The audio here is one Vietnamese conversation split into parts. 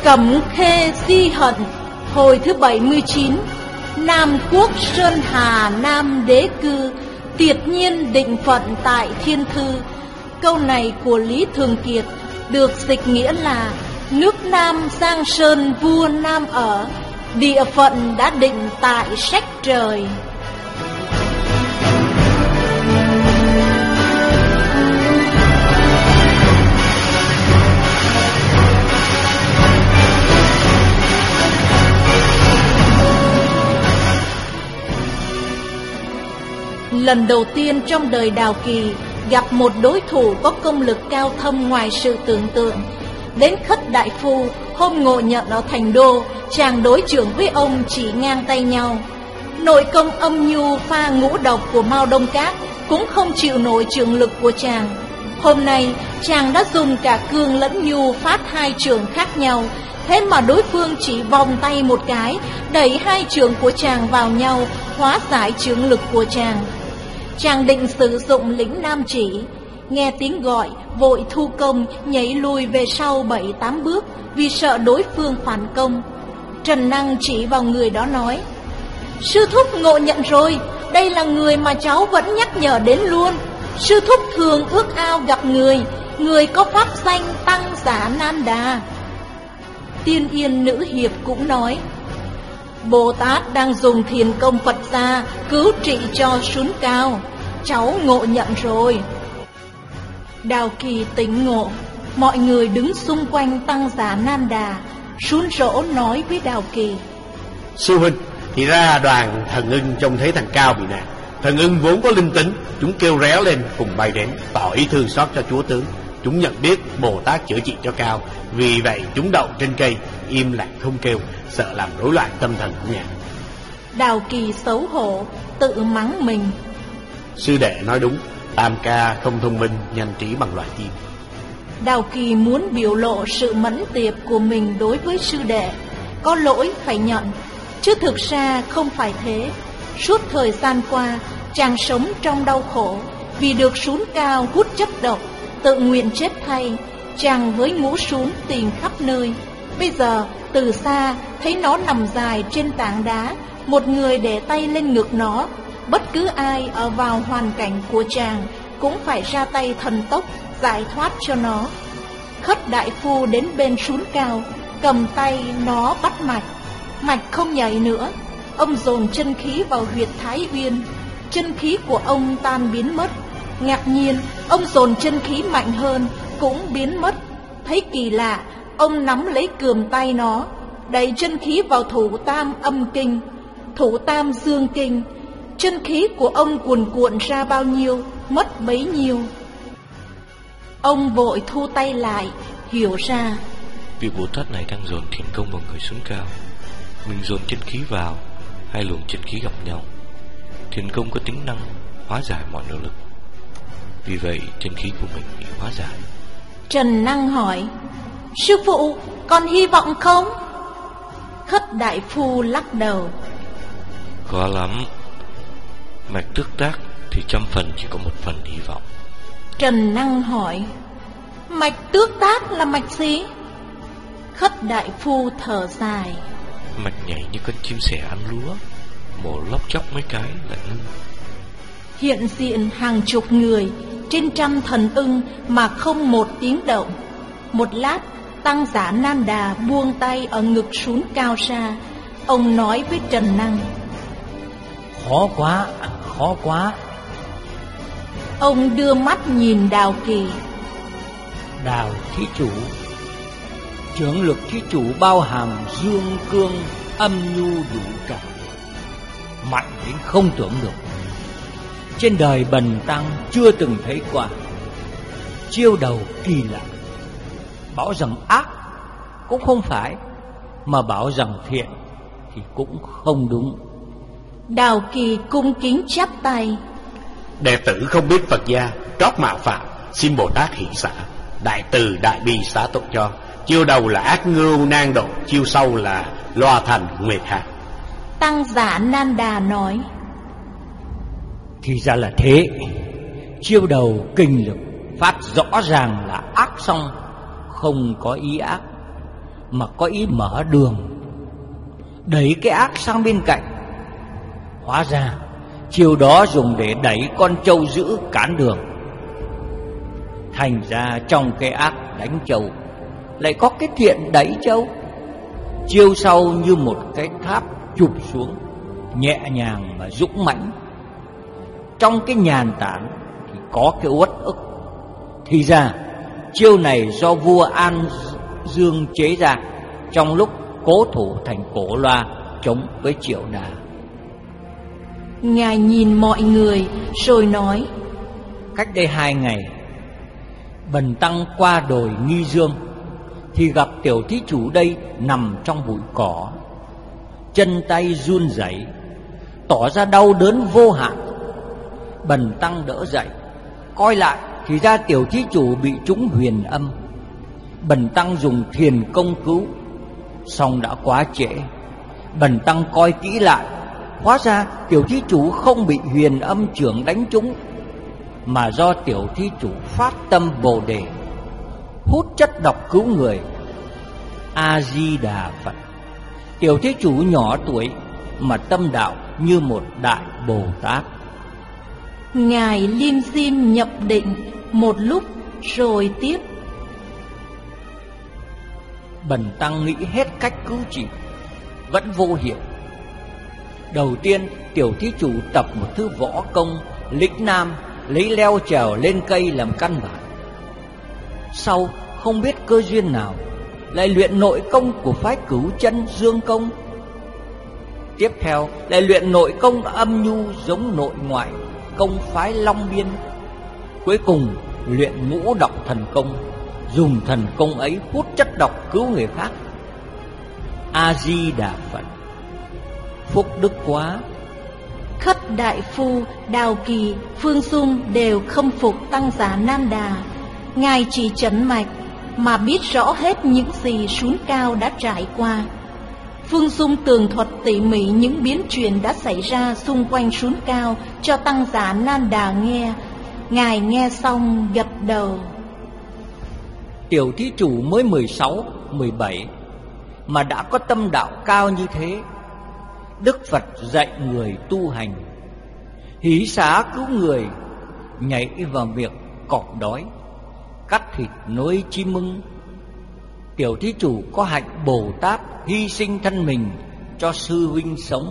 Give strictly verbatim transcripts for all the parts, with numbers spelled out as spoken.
Cẩm Khê Di Hận, hồi thứ bảy mươi chín. Nam Quốc Sơn Hà Nam Đế Cư, tiệt nhiên định phận tại Thiên Thư. Câu này của Lý Thường Kiệt được dịch nghĩa là: nước Nam Giang Sơn vua Nam ở, địa phận đã định tại sách trời. Lần đầu tiên trong đời Đào Kỳ gặp một đối thủ có công lực cao thâm ngoài sự tưởng tượng. Đến Khất Đại Phu, hôm ngộ nhận ở Thành Đô, chàng đối chưởng với ông chỉ ngang tay nhau. Nội công âm nhu pha ngũ độc của Mao Đông Các cũng không chịu nổi chưởng lực của chàng. Hôm nay chàng đã dùng cả cương lẫn nhu phát hai chưởng khác nhau, thế mà đối phương chỉ vòng tay một cái, đẩy hai chưởng của chàng vào nhau, hóa giải chưởng lực của chàng. Chàng định sử dụng lĩnh Nam Chỉ, nghe tiếng gọi vội thu công, nhảy lùi về sau bảy tám bước vì sợ đối phương phản công. Trần Năng chỉ vào người đó nói: sư thúc ngộ nhận rồi, đây là người mà cháu vẫn nhắc nhở đến luôn. Sư thúc thường ước ao gặp người, người có pháp danh Tăng Giả Nan Đà. Tiên Yên Nữ Hiệp cũng nói: Bồ Tát đang dùng thiền công Phật gia cứu trị cho Sún Cao, cháu ngộ nhận rồi. Đào Kỳ tỉnh ngộ, mọi người đứng xung quanh Tăng Giả Nan Đà. Sún Rỗ nói với Đào Kỳ: sư huynh, thì ra đoàn Thần Ưng trông thấy thằng Cao bị nạn. Thần Ưng vốn có linh tính, chúng kêu réo lên cùng bay đến, tỏ ý thương xót cho chúa tướng. Chúng nhận biết Bồ Tát chữa trị cho Cao, vì vậy chúng đậu trên cây, im lặng không kêu, sợ làm rối loạn tâm thần của nhà. Đào Kỳ xấu hổ, tự mắng mình: sư đệ nói đúng, Tam ca không thông minh, nhanh trí bằng loài chim. Đào Kỳ muốn biểu lộ sự mẫn tiệp của mình đối với sư đệ, có lỗi phải nhận, chứ thực ra không phải thế. Suốt thời gian qua, chàng sống trong đau khổ, vì được Sún Cao hút chất độc, tự nguyện chết thay. Chàng với ngũ Sún tìm khắp nơi. Bây giờ từ xa thấy nó nằm dài trên tảng đá, một người để tay lên ngực nó. Bất cứ ai ở vào hoàn cảnh của chàng cũng phải ra tay thần tốc giải thoát cho nó. Khất Đại Phu đến bên Sún Cao, cầm tay nó bắt mạch. Mạch không nhảy nữa. Ông dồn chân khí vào huyệt Thái Uyên, chân khí của ông tan biến mất. Ngạc nhiên, ông dồn chân khí mạnh hơn, cũng biến mất. Thấy kỳ lạ, ông nắm lấy cườm tay nó, đẩy chân khí vào thủ tam âm kinh, thủ tam dương kinh. Chân khí của ông cuồn cuộn ra bao nhiêu, mất bấy nhiêu. Ông vội thu tay lại, hiểu ra vị Bồ Tát này đang dồn thiền công vào người Sún Cao. Mình dồn chân khí vào, hai luồng chân khí gặp nhau. Thiền công có tính năng hóa giải mọi nỗ lực, vì vậy chân khí của mình bị hóa giải. Trần Năng hỏi: sư phụ, còn hy vọng không? Khất Đại Phu lắc đầu: khó lắm. Mạch tước tác thì trăm phần chỉ có một phần hy vọng. Trần Năng hỏi: mạch tước tác là mạch gì? Khất Đại Phu thở dài: mạch nhảy như con chim sẻ ăn lúa, mổ lóc chóc mấy cái lại ngưng. Hiện diện hàng chục người, trên trăm thần ưng mà không một tiếng động. Một lát, Tăng Giả Nan Đà buông tay ở ngực Sún Cao ra. Ông nói với Trần Năng: khó quá, khó quá. Ông đưa mắt nhìn Đào Kỳ: Đào thí chủ, chưởng lực thí chủ bao hàm dương cương âm nhu đủ cả, mạnh đến không tưởng được. Trên đời bần tăng chưa từng thấy qua. Chiêu đầu kỳ lạ, bảo rằng ác cũng không phải, mà bảo rằng thiện thì cũng không đúng. Đào Kỳ cung kính chắp tay: đệ tử không biết Phật gia, trót mạo phạm, xin Bồ Tát hỷ xả, đại từ đại bi xá tội cho. Chiêu đầu là ác ngưu nan độ, chiêu sau là loa thành nguyệt hạ. Tăng Giả Nan Đà nói: thì ra là thế. Chiêu đầu kinh lực phát rõ ràng là ác song, không có ý ác. mà có ý mở đường, đẩy cái ác sang bên cạnh. Hóa ra chiêu đó dùng để đẩy con trâu dữ cản đường. Thành ra trong cái ác đánh trâu lại có cái thiện đẩy trâu. Chiêu sau như một cái tháp chụp xuống, nhẹ nhàng mà dũng mãnh. Trong cái nhàn tản thì có cái uất ức. Thì ra chiêu này do vua An Dương chế ra trong lúc cố thủ thành Cổ Loa chống với Triệu Đà. Ngài nhìn mọi người rồi nói: Cách đây hai ngày, bần tăng qua đồi Nghi Dương thì gặp tiểu thí chủ đây nằm trong bụi cỏ, chân tay run rẩy, tỏ ra đau đớn vô hạn. Bần tăng đỡ dậy, coi lại thì ra tiểu thí chủ bị trúng huyền âm. Bần tăng dùng thiền công cứu, song đã quá trễ. Bần tăng coi kỹ lại, hóa ra tiểu thí chủ không bị huyền âm chưởng đánh trúng, mà do tiểu thí chủ phát tâm Bồ Đề, hút chất độc cứu người. A Di Đà Phật. Tiểu thí chủ nhỏ tuổi mà tâm đạo như một đại Bồ Tát. Ngài liêm diêm nhập định một lúc rồi tiếp: Bần tăng nghĩ hết cách cứu trị, vẫn vô hiệu. Đầu tiên tiểu thí chủ tập một thứ võ công lĩnh nam, lấy leo trèo lên cây làm căn bản. Sau không biết cơ duyên nào lại luyện nội công của phái Cửu Chân Dương Công. Tiếp theo lại luyện nội công âm nhu giống nội ngoại công phái Long Biên. Cuối cùng luyện ngũ độc thần công, dùng thần công ấy hút chất độc cứu người khác. A Di Đà Phật. Phúc đức quá. Khất Đại Phu, Đào Kỳ, Phương Dung đều khâm phục tăng giả Nan Đà. Ngài chỉ chấn mạch mà biết rõ hết những gì Sún Cao đã trải qua. Phương Dung tường thuật tỉ mỉ những biến chuyển đã xảy ra xung quanh Sún Cao cho tăng giả Nan Đà nghe. Ngài nghe xong gật đầu. Tiểu thí chủ mới mười sáu, mười bảy mà đã có tâm đạo cao như thế. Đức Phật dạy người tu hành, hí xá cứu người, nhảy vào việc cọp đói, cắt thịt nối chim ưng. Tiểu thí chủ có hạnh Bồ Tát hy sinh thân mình cho sư huynh sống.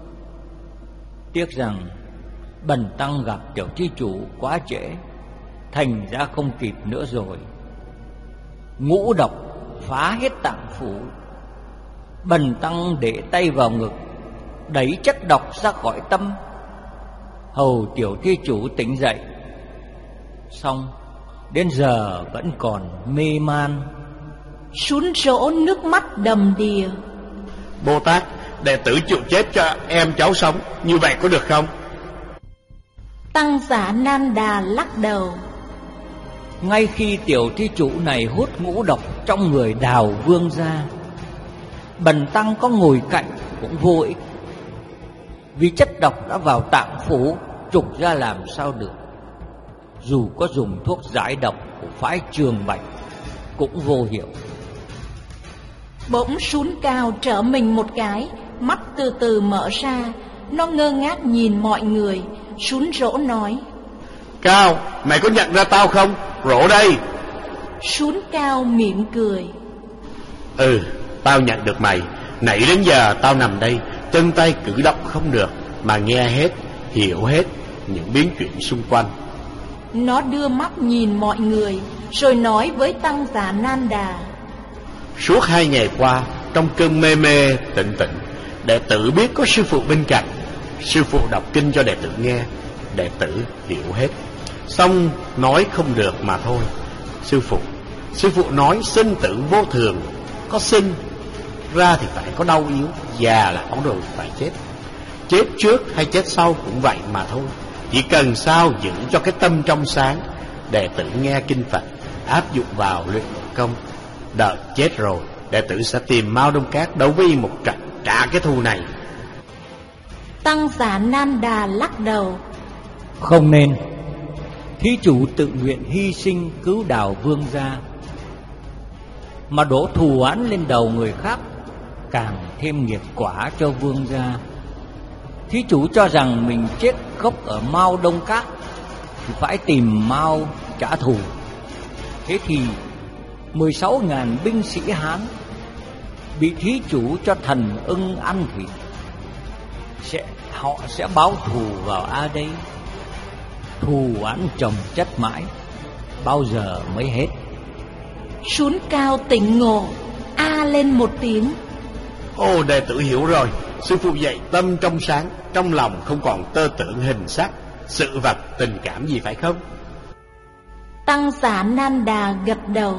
Tiếc rằng bần tăng gặp tiểu thí chủ quá trễ, thành ra không kịp nữa rồi. Ngũ độc phá hết tạng phủ, bần tăng để tay vào ngực, đẩy chất độc ra khỏi tâm, hầu tiểu thí chủ tỉnh dậy. Xong đến giờ vẫn còn mê man. Sún rỗ nước mắt đầm đìa. Bồ Tát, đệ tử chịu chết cho em cháu sống, như vậy có được không? Tăng giả Nan Đà lắc đầu. Ngay khi tiểu thí chủ này hút ngũ độc trong người Đào Vương ra, bần tăng có ngồi cạnh cũng vô ích, vì chất độc đã vào tạng phủ, trục ra làm sao được. Dù có dùng thuốc giải độc của phái Trường Bạch cũng vô hiệu. Bỗng Sún Cao trở mình một cái, mắt từ từ mở ra. Nó ngơ ngác nhìn mọi người. Sún rỗ nói: Cao, mày có nhận ra tao không? Rỗ đây. Sún Cao mỉm cười. Ừ, tao nhận được mày. Nãy đến giờ tao nằm đây, chân tay cử động không được, mà nghe hết, hiểu hết những biến chuyển xung quanh. Nó đưa mắt nhìn mọi người, rồi nói với tăng giả Nan Đà: Suốt hai ngày qua, trong cơn mê mê tịnh tịnh, đệ tử biết có sư phụ bên cạnh. Sư phụ đọc kinh cho đệ tử nghe, đệ tử hiểu hết, xong nói không được mà thôi. Sư phụ, sư phụ nói sinh tử vô thường, có sinh ra thì phải có đau yếu, già là ổn rồi phải chết. Chết trước hay chết sau cũng vậy mà thôi. Chỉ cần sao giữ cho cái tâm trong sáng, đệ tử nghe kinh Phật, áp dụng vào luyện công, đợi chết rồi đệ tử sẽ tìm Mao Đông Cát đấu với một trận trả cái thù này. Tăng giả Nan Đà lắc đầu. Không nên. Thí chủ tự nguyện hy sinh cứu Đào Vương gia, mà đổ thù oán lên đầu người khác, càng thêm nghiệp quả cho vương gia. Thí chủ cho rằng mình chết gốc ở Mao Đông Các thì phải tìm Mao trả thù. Thế thì mười sáu ngàn binh sĩ Hán bị thí chủ cho thần ưng ăn thịt, sẽ họ sẽ báo thù vào A đây. Thù oán chồng chất mãi, bao giờ mới hết? Sún Cao tỉnh ngộ, a lên một tiếng. Ô, đệ tử hiểu rồi. Sư phụ dạy tâm trong sáng, trong lòng không còn tơ tưởng hình sắc, sự vật, tình cảm gì phải không? Tăng giả Nan Đà gật đầu.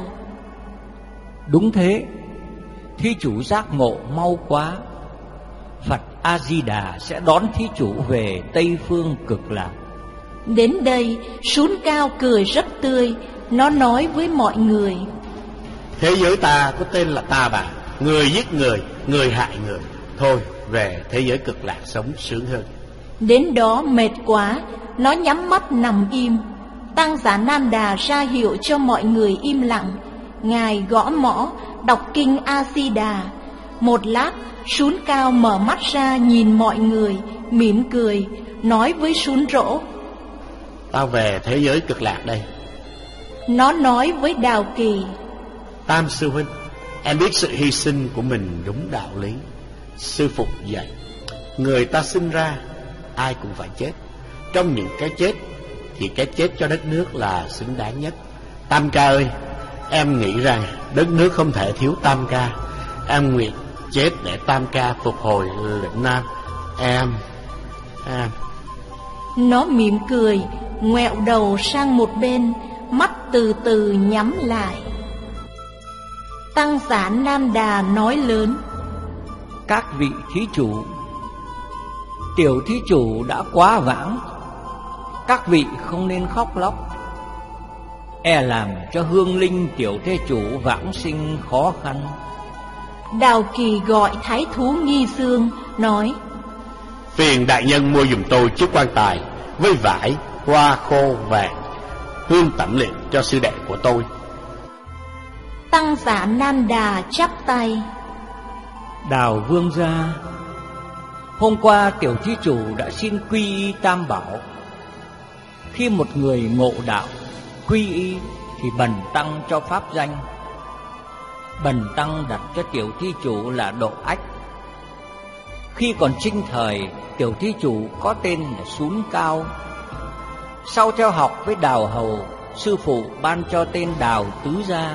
Đúng thế. Thí chủ giác ngộ mau quá, Phật A Di Đà sẽ đón thí chủ về Tây Phương Cực Lạc. Đến đây, Sún Cao cười rất tươi. Nó nói với mọi người: Thế giới ta có tên là Ta Bà, người giết người, người hại người. Thôi, về thế giới Cực Lạc sống sướng hơn. Đến đó mệt quá, nó nhắm mắt nằm im. Tăng giả Nan Đà ra hiệu cho mọi người im lặng. Ngài gõ mõ, đọc kinh A Di Đà. Một lát, Sún Cao mở mắt ra nhìn mọi người, mỉm cười, nói với Sún Rỗ: Tao về thế giới Cực Lạc đây. Nó nói với Đào Kỳ: Tam sư huynh, em biết sự hy sinh của mình đúng đạo lý. Sư phụ dạy, người ta sinh ra ai cũng phải chết. Trong những cái chết thì cái chết cho đất nước là xứng đáng nhất. Tam ca ơi, em nghĩ rằng đất nước không thể thiếu Tam ca. Em nguyện chết để Tam ca phục hồi lĩnh Nam. Em Em Nó mỉm cười, ngoẹo đầu sang một bên, mắt từ từ nhắm lại. Tăng giả Nan Đà nói lớn: Các vị thí chủ, tiểu thí chủ đã quá vãng, các vị không nên khóc lóc, e làm cho hương linh tiểu thế chủ vãng sinh khó khăn. Đào Kỳ gọi thái thú Nghi Dương, nói: Phiền đại nhân mua giùm tôi chiếc quan tài với vải, hoa khô vàng, hương tẩm liệm cho sư đệ của tôi. Tăng giả Nan Đà chắp tay: Đào vương gia, hôm qua tiểu thí chủ đã xin quy y Tam Bảo. Khi một người ngộ đạo quy y thì bần tăng cho pháp danh. Bần tăng đặt cho tiểu thí chủ là Độ Ách. Khi còn sinh thời, tiểu thí chủ có tên là Sún Cao. Sau theo học với Đào Hầu, sư phụ ban cho tên Đào Tứ Gia.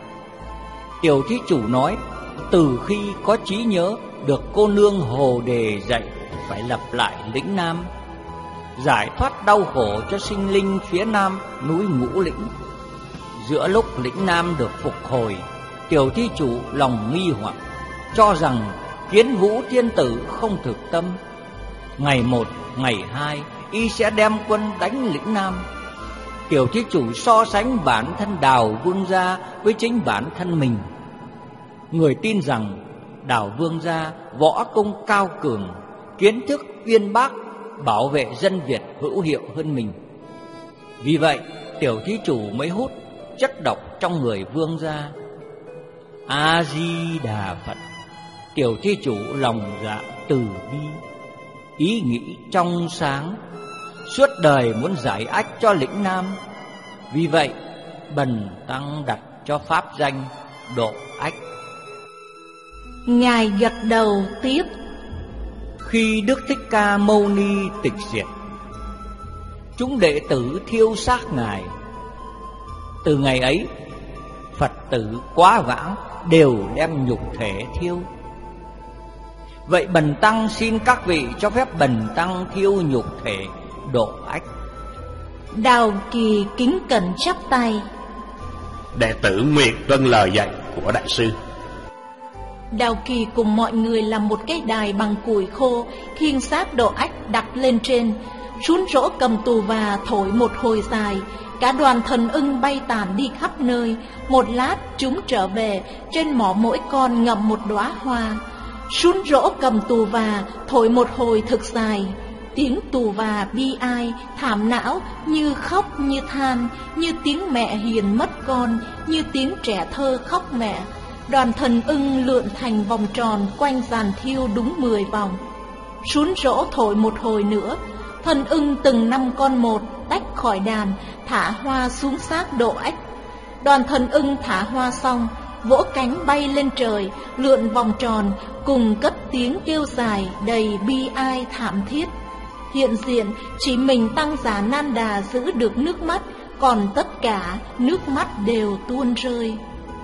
Tiểu thí chủ nói, từ khi có trí nhớ được cô nương Hồ Đề dạy phải lập lại lĩnh Nam, giải thoát đau khổ cho sinh linh phía Nam núi Ngũ Lĩnh. Giữa lúc lĩnh Nam được phục hồi, tiểu thí chủ lòng nghi hoặc, cho rằng Kiến Vũ Thiên Tử không thực tâm. Ngày một, ngày hai, y sẽ đem quân đánh lĩnh Nam. Tiểu thí chủ so sánh bản thân Đào Vương gia với chính bản thân mình. Người tin rằng Đào Vương gia võ công cao cường, kiến thức uyên bác, bảo vệ dân Việt hữu hiệu hơn mình. Vì vậy, tiểu thí chủ mới hút chất độc trong người Vương gia. A Di Đà Phật. Tiểu thí chủ lòng dạ từ bi, ý nghĩ trong sáng, suốt đời muốn giải ách cho lĩnh Nam. Vì vậy, bần tăng đặt cho pháp danh Độ Ách. Ngài gật đầu tiếp: Khi Đức Thích Ca Mâu Ni tịch diệt, chúng đệ tử thiêu xác Ngài. Từ ngày ấy, Phật tử quá vãng đều đem nhục thể thiêu. Vậy bần tăng xin các vị cho phép bần tăng thiêu nhục thể Độ Ách. Đào Kỳ kính cẩn chắp tay: Đệ tử nguyện tuân lời dạy của đại sư. Đào Kỳ cùng mọi người làm một cái đài bằng củi khô, khiêng xác Độ Ách đặt lên trên. Sún Rỗ cầm tù và thổi một hồi dài. Cả đoàn thần ưng bay tản đi khắp nơi. Một lát chúng trở về, trên mỏ mỗi con ngậm một đóa hoa. Sún Rỗ cầm tù và thổi một hồi thực dài. Tiếng tù và bi ai, thảm não, như khóc như than, như tiếng mẹ hiền mất con, như tiếng trẻ thơ khóc mẹ. Đoàn thần ưng lượn thành vòng tròn quanh giàn thiêu đúng mười vòng. Sún rỗ thổi một hồi nữa, thần ưng từng năm con một tách khỏi đàn, thả hoa xuống xác Độ Ách. Đoàn thần ưng thả hoa xong, vỗ cánh bay lên trời, lượn vòng tròn, cùng cất tiếng kêu dài đầy bi ai thảm thiết. Hiện diện chỉ mình Tăng Giả Nan Đà giữ được nước mắt, còn tất cả nước mắt đều tuôn rơi.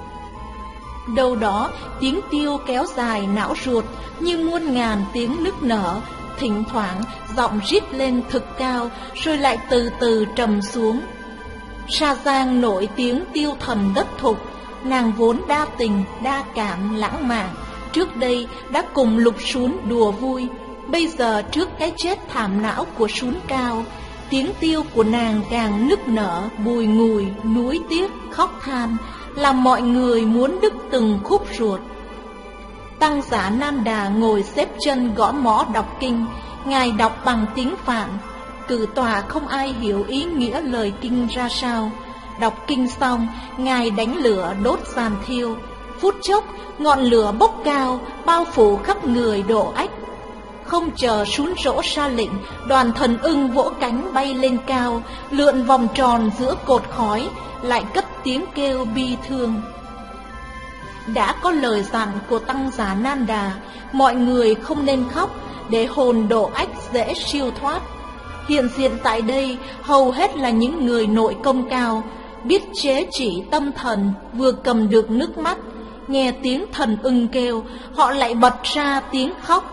Đâu đó tiếng tiêu kéo dài não ruột như muôn ngàn tiếng nức nở, thỉnh thoảng giọng rít lên thực cao rồi lại từ từ trầm xuống. Sa Giang nổi tiếng tiêu thần đất thục, nàng vốn đa tình, đa cảm, lãng mạn, trước đây đã cùng Lục Sún đùa vui. Bây giờ trước cái chết thảm não của Sún Cao, tiếng tiêu của nàng càng nức nở, bùi ngùi, nuối tiếc, khóc than, làm mọi người muốn đứt từng khúc ruột. Tăng Giả Nan Đà ngồi xếp chân gõ mõ đọc kinh, ngài đọc bằng tiếng Phạn. Cử tòa không ai hiểu ý nghĩa lời kinh ra sao. Đọc kinh xong, ngài đánh lửa đốt giàn thiêu. Phút chốc, ngọn lửa bốc cao, bao phủ khắp người Độ Ách. Không chờ Sún rỗ ra lệnh, đoàn thần ưng vỗ cánh bay lên cao, lượn vòng tròn giữa cột khói, lại cất tiếng kêu bi thương. Đã có lời dặn của Tăng Giả Nan Đà, mọi người không nên khóc, để hồn Độ Ách dễ siêu thoát. Hiện diện tại đây hầu hết là những người nội công cao, biết chế trị tâm thần, vừa cầm được nước mắt, nghe tiếng thần ưng kêu, họ lại bật ra tiếng khóc.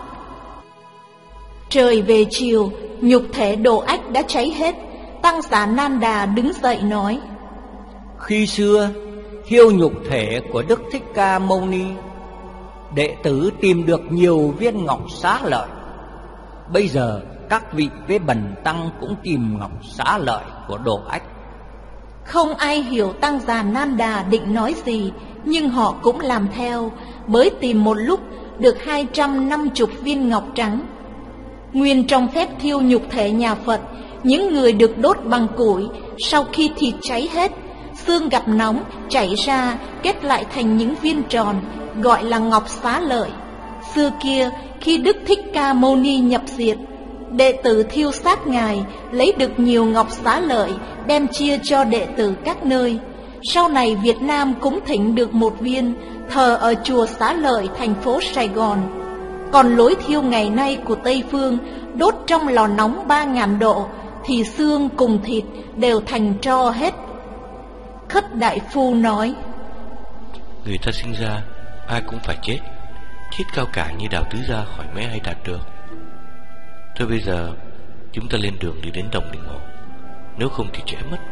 Trời về chiều, nhục thể Độ Ách đã cháy hết. Tăng Giả Nan Đà đứng dậy nói: Khi xưa, thiêu nhục thể của Đức Thích Ca Mâu Ni, đệ tử tìm được nhiều viên ngọc xá lợi. Bây giờ các vị với Bần Tăng cũng tìm ngọc xá lợi của Độ Ách. Không ai hiểu Tăng Giả Nan Đà định nói gì, nhưng họ cũng làm theo, mới tìm một lúc được hai trăm năm mươi viên ngọc trắng. Nguyên trong phép thiêu nhục thể nhà Phật, những người được đốt bằng củi, sau khi thịt cháy hết, xương gặp nóng chảy ra kết lại thành những viên tròn, gọi là ngọc xá lợi. Xưa kia, khi Đức Thích Ca Mâu Ni nhập diệt, đệ tử thiêu xác ngài, lấy được nhiều ngọc xá lợi, đem chia cho đệ tử các nơi. Sau này Việt Nam cũng thỉnh được một viên, thờ ở chùa Xá Lợi, thành phố Sài Gòn. Còn lối thiêu ngày nay của Tây Phương, đốt trong lò nóng ba ngàn độ, thì xương cùng thịt đều thành tro hết. Khất Đại Phu nói: Người ta sinh ra, ai cũng phải chết. Chết cao cả như Đào Tứ Gia khỏi mẽ hay đạt được. Thôi bây giờ, chúng ta lên đường đi đến Đồng Đình Hồ, nếu không thì trễ mất.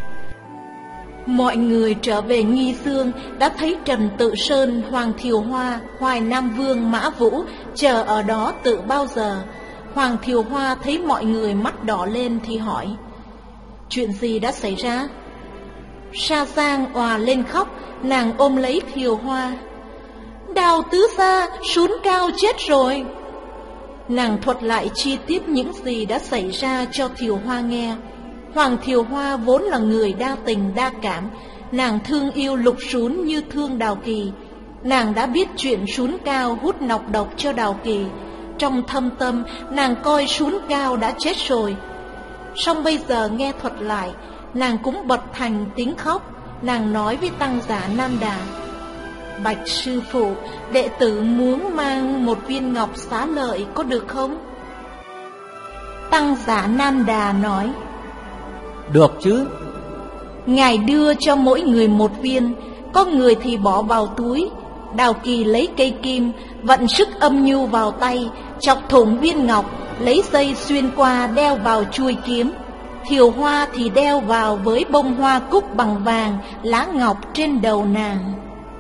Mọi người trở về Nghi Dương đã thấy Trần Tự Sơn, Hoàng Thiều Hoa, Hoài Nam Vương, Mã Vũ chờ ở đó từ bao giờ. Hoàng Thiều Hoa thấy mọi người mắt đỏ lên thì hỏi: Chuyện gì đã xảy ra? Sa Giang òa lên khóc, nàng ôm lấy Thiều Hoa: Đào Tứ Gia, Sún Cao chết rồi. Nàng thuật lại chi tiết những gì đã xảy ra cho Thiều Hoa nghe. Hoàng Thiều Hoa vốn là người đa tình đa cảm, nàng thương yêu Lục Sún như thương Đào Kỳ. Nàng đã biết chuyện Sún Cao hút nọc độc cho Đào Kỳ, trong thâm tâm nàng coi Sún Cao đã chết rồi. Song bây giờ nghe thuật lại, nàng cũng bật thành tiếng khóc. Nàng nói với Tăng Giả Nan Đà: Bạch sư phụ, đệ tử muốn mang một viên ngọc xá lợi có được không? Tăng Giả Nan Đà nói: Được chứ. Ngài đưa cho mỗi người một viên, có người thì bỏ vào túi. Đào Kỳ lấy cây kim, vận sức âm nhu vào tay, chọc thủng viên ngọc, lấy dây xuyên qua đeo vào chuôi kiếm. Thiều Hoa thì đeo vào với bông hoa cúc bằng vàng, lá ngọc trên đầu nàng.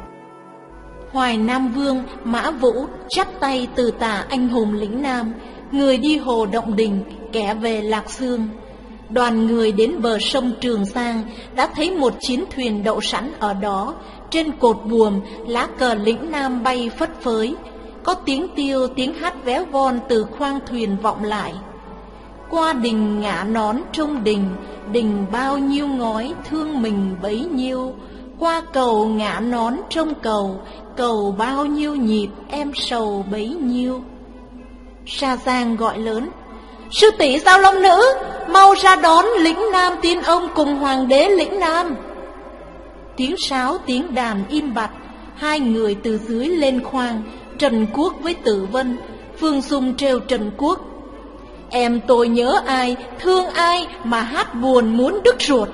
Hoài Nam Vương, Mã Vũ chắp tay từ tả anh hùng lĩnh Nam, người đi Hồ Động Đình, kẻ về Lạc Dương. Đoàn người đến bờ sông Trường Giang đã thấy một chiến thuyền đậu sẵn ở đó. Trên cột buồm, lá cờ lĩnh Nam bay phất phới. Có tiếng tiêu, tiếng hát véo von từ khoang thuyền vọng lại. Qua đình ngã nón trong đình, đình bao nhiêu ngói thương mình bấy nhiêu. Qua cầu ngã nón trông cầu, cầu bao nhiêu nhịp em sầu bấy nhiêu. Sa Giang gọi lớn: Sư tỷ Giao Long Nữ, mau ra đón lĩnh nam tiên ông cùng hoàng đế lĩnh nam. Tiếng sáo tiếng đàn im bặt, hai người từ dưới lên khoang, Trần Quốc với Tử Vân. Phương Dung trêu Trần Quốc: Em tôi nhớ ai, thương ai mà hát buồn muốn đứt ruột.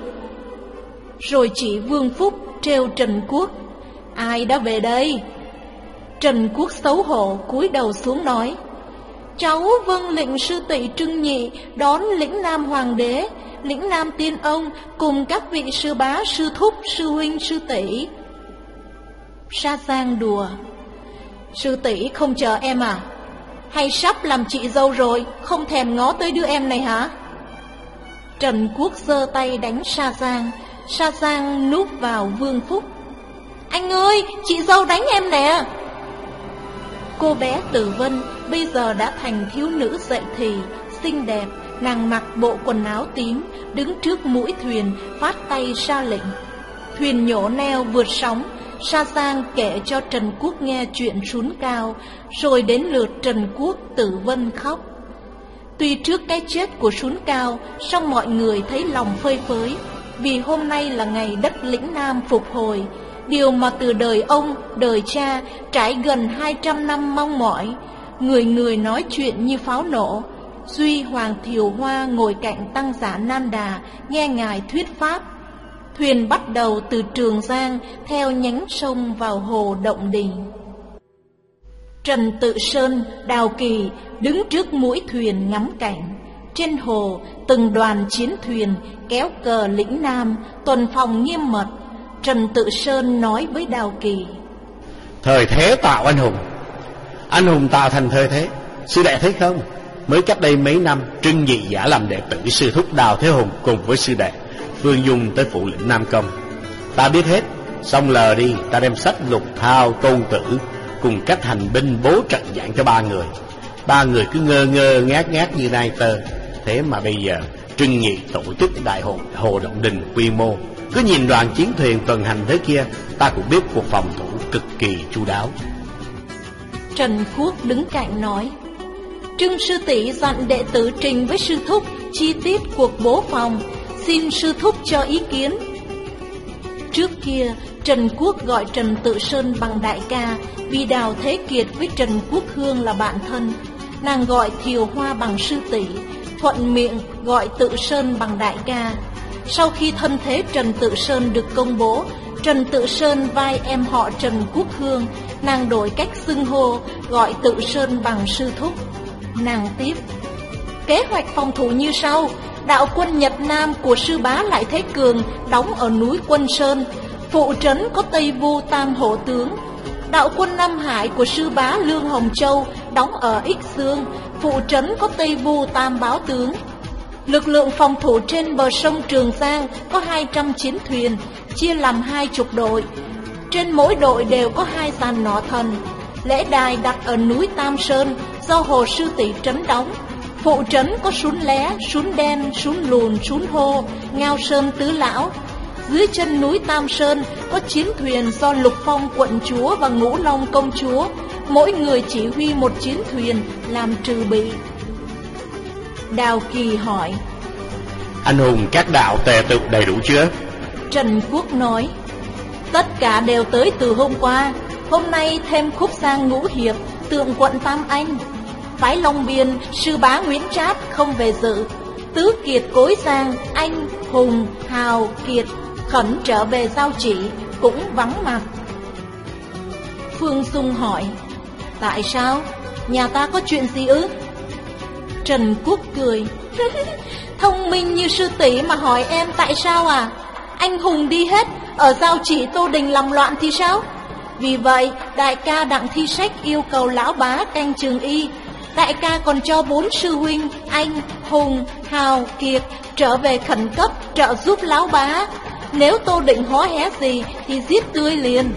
Rồi chỉ Vương Phúc trêu Trần Quốc: Ai đã về đây? Trần Quốc xấu hổ cúi đầu xuống nói: Cháu vâng lệnh sư tỷ Trưng Nhị đón lĩnh nam hoàng đế, lĩnh nam tiên ông cùng các vị sư bá, sư thúc, sư huynh, sư tỷ. Sa Giang đùa: Sư tỷ không chờ em à? Hay sắp làm chị dâu rồi, không thèm ngó tới đứa em này hả? Trần Quốc giơ tay đánh Sa Giang. Sa Giang núp vào Vương Phúc: Anh ơi, chị dâu đánh em nè. Cô bé Tử Vân bây giờ đã thành thiếu nữ dậy thì, xinh đẹp. Nàng mặc bộ quần áo tím, đứng trước mũi thuyền phát tay ra lệnh. Thuyền nhổ neo vượt sóng. Sa Giang kể cho Trần Quốc nghe chuyện Sún Cao, rồi đến lượt Trần Quốc. Tử Vân khóc. Tuy trước cái chết của Sún Cao, song mọi người thấy lòng phơi phới, vì hôm nay là ngày đất lĩnh nam phục hồi, điều mà từ đời ông, đời cha trải gần hai trăm năm mong mỏi. Người người nói chuyện như pháo nổ. Duy Hoàng Thiều Hoa ngồi cạnh Tăng Giả Nan Đà nghe ngài thuyết pháp. Thuyền bắt đầu từ Trường Giang theo nhánh sông vào hồ Động Đình. Trần Tự Sơn, Đào Kỳ đứng trước mũi thuyền ngắm cảnh. Trên hồ, từng đoàn chiến thuyền kéo cờ lĩnh nam, tuần phòng nghiêm mật. Trần Tự Sơn nói với Đào Kỳ: Thời thế tạo anh hùng, anh hùng tạo thành thời thế. Sư đệ thấy không, mới cách đây mấy năm, Trưng Nhị giả làm đệ tử sư thúc Đào Thế Hùng cùng với sư đệ Phương Dung tới phụ lĩnh Nam Công. Ta biết hết, xong lờ đi, ta đem sách Lục Thao, Tôn Tử cùng cách hành binh bố trận giảng cho ba người. Ba người cứ ngơ ngơ ngác ngác như nai tơ. Thế mà bây giờ Trưng Nhị tổ chức đại hội hồ Động Đình quy mô, cứ nhìn đoàn chiến thuyền tuần hành thế kia, ta cũng biết cuộc phòng thủ cực kỳ chu đáo. Trần Quốc đứng cạnh nói: Trưng sư tỷ dặn đệ tử trình với sư thúc chi tiết cuộc bố phòng, xin sư thúc cho ý kiến. Trước kia Trần Quốc gọi Trần Tự Sơn bằng đại ca, vì Đào Thế Kiệt với Trần Quốc Hương là bạn thân. Nàng gọi Thiều Hoa bằng sư tỷ, thuận miệng gọi Tự Sơn bằng đại ca. Sau khi thân thế Trần Tự Sơn được công bố, Trần Tự Sơn vai em họ Trần Quốc Hương, nàng đổi cách xưng hô, gọi Tự Sơn bằng sư thúc. Nàng tiếp: Kế hoạch phòng thủ như sau. Đạo quân Nhật Nam của sư bá Lại Thế Cường đóng ở núi Quân Sơn, phụ trấn có Tây Vu Tam Hổ Tướng. Đạo quân Nam Hải của sư bá Lương Hồng Châu đóng ở Ích Dương, phụ trấn có Tây Vu Tam Báo Tướng. Lực lượng phòng thủ trên bờ sông Trường Giang có hai trăm chiến thuyền, chia làm hai chục đội. Trên mỗi đội đều có hai dàn nỏ thần. Lễ đài đặt ở núi Tam Sơn, do Hồ Sư Tỷ trấn đóng. Phụ trấn có Sún Lé, Sún Đen, Sún Lùn, Sún Hô, Ngao Sơn Tứ Lão. Dưới chân núi Tam Sơn có chiến thuyền do Lục Phong quận chúa và Ngũ Long công chúa, mỗi người chỉ huy một chiến thuyền làm trừ bị. Đào Kỳ hỏi: Anh hùng các đạo tề tự đầy đủ chưa? Trần Quốc nói: Tất cả đều tới từ hôm qua. Hôm nay thêm Khúc Giang Ngũ Hiệp, Tượng quận Tam Anh. Phái Long Biên, sư bá Nguyễn Trát không về dự. Tứ Kiệt Cối Giang, Anh, Hùng, Hào, Kiệt khẩn trở về Giao Chỉ, cũng vắng mặt. Phương Dung hỏi: Tại sao? Nhà ta có chuyện gì ư? Trần Quốc cười: Thông minh như sư tỷ mà hỏi em tại sao à? Anh hùng đi hết, ở Giao Chỉ Tô Đình làm loạn thì sao? Vì vậy đại ca Đặng Thi Sách yêu cầu lão bá canh Trường Y. Đại ca còn cho bốn sư huynh Anh, Hùng, Hào, Kiệt trở về khẩn cấp trợ giúp lão bá. Nếu Tô Định hó hé gì thì giết tươi liền.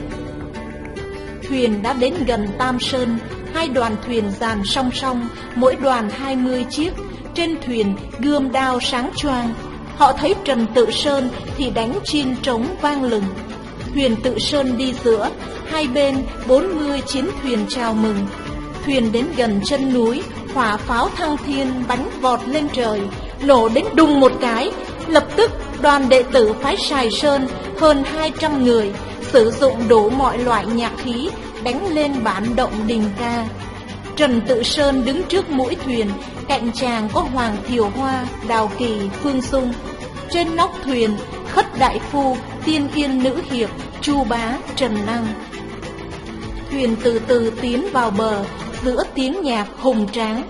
Thuyền đã đến gần Tam Sơn. Hai đoàn thuyền dàn song song, mỗi đoàn hai mươi chiếc. Trên thuyền gươm đao sáng choang. Họ thấy Trần Tự Sơn thì đánh chiên trống vang lừng. Thuyền Tự Sơn đi giữa, hai bên bốn mươi chiến thuyền chào mừng. Thuyền đến gần chân núi, hỏa pháo thăng thiên bắn vọt lên trời, nổ đến đùng một cái. Lập tức đoàn đệ tử phái Sài Sơn hơn hai trăm người sử dụng đủ mọi loại nhạc khí đánh lên bản động đình ca. Trần Tự Sơn đứng trước mũi thuyền, cạnh chàng có Hoàng Thiều Hoa, Đào Kỳ, Phương Dung. Trên nóc thuyền Khất Đại Phu, Tiên Yên Nữ Hiệp, Chu Bá, Trần Năng. Thuyền từ từ tiến vào bờ giữa tiếng nhạc hùng tráng.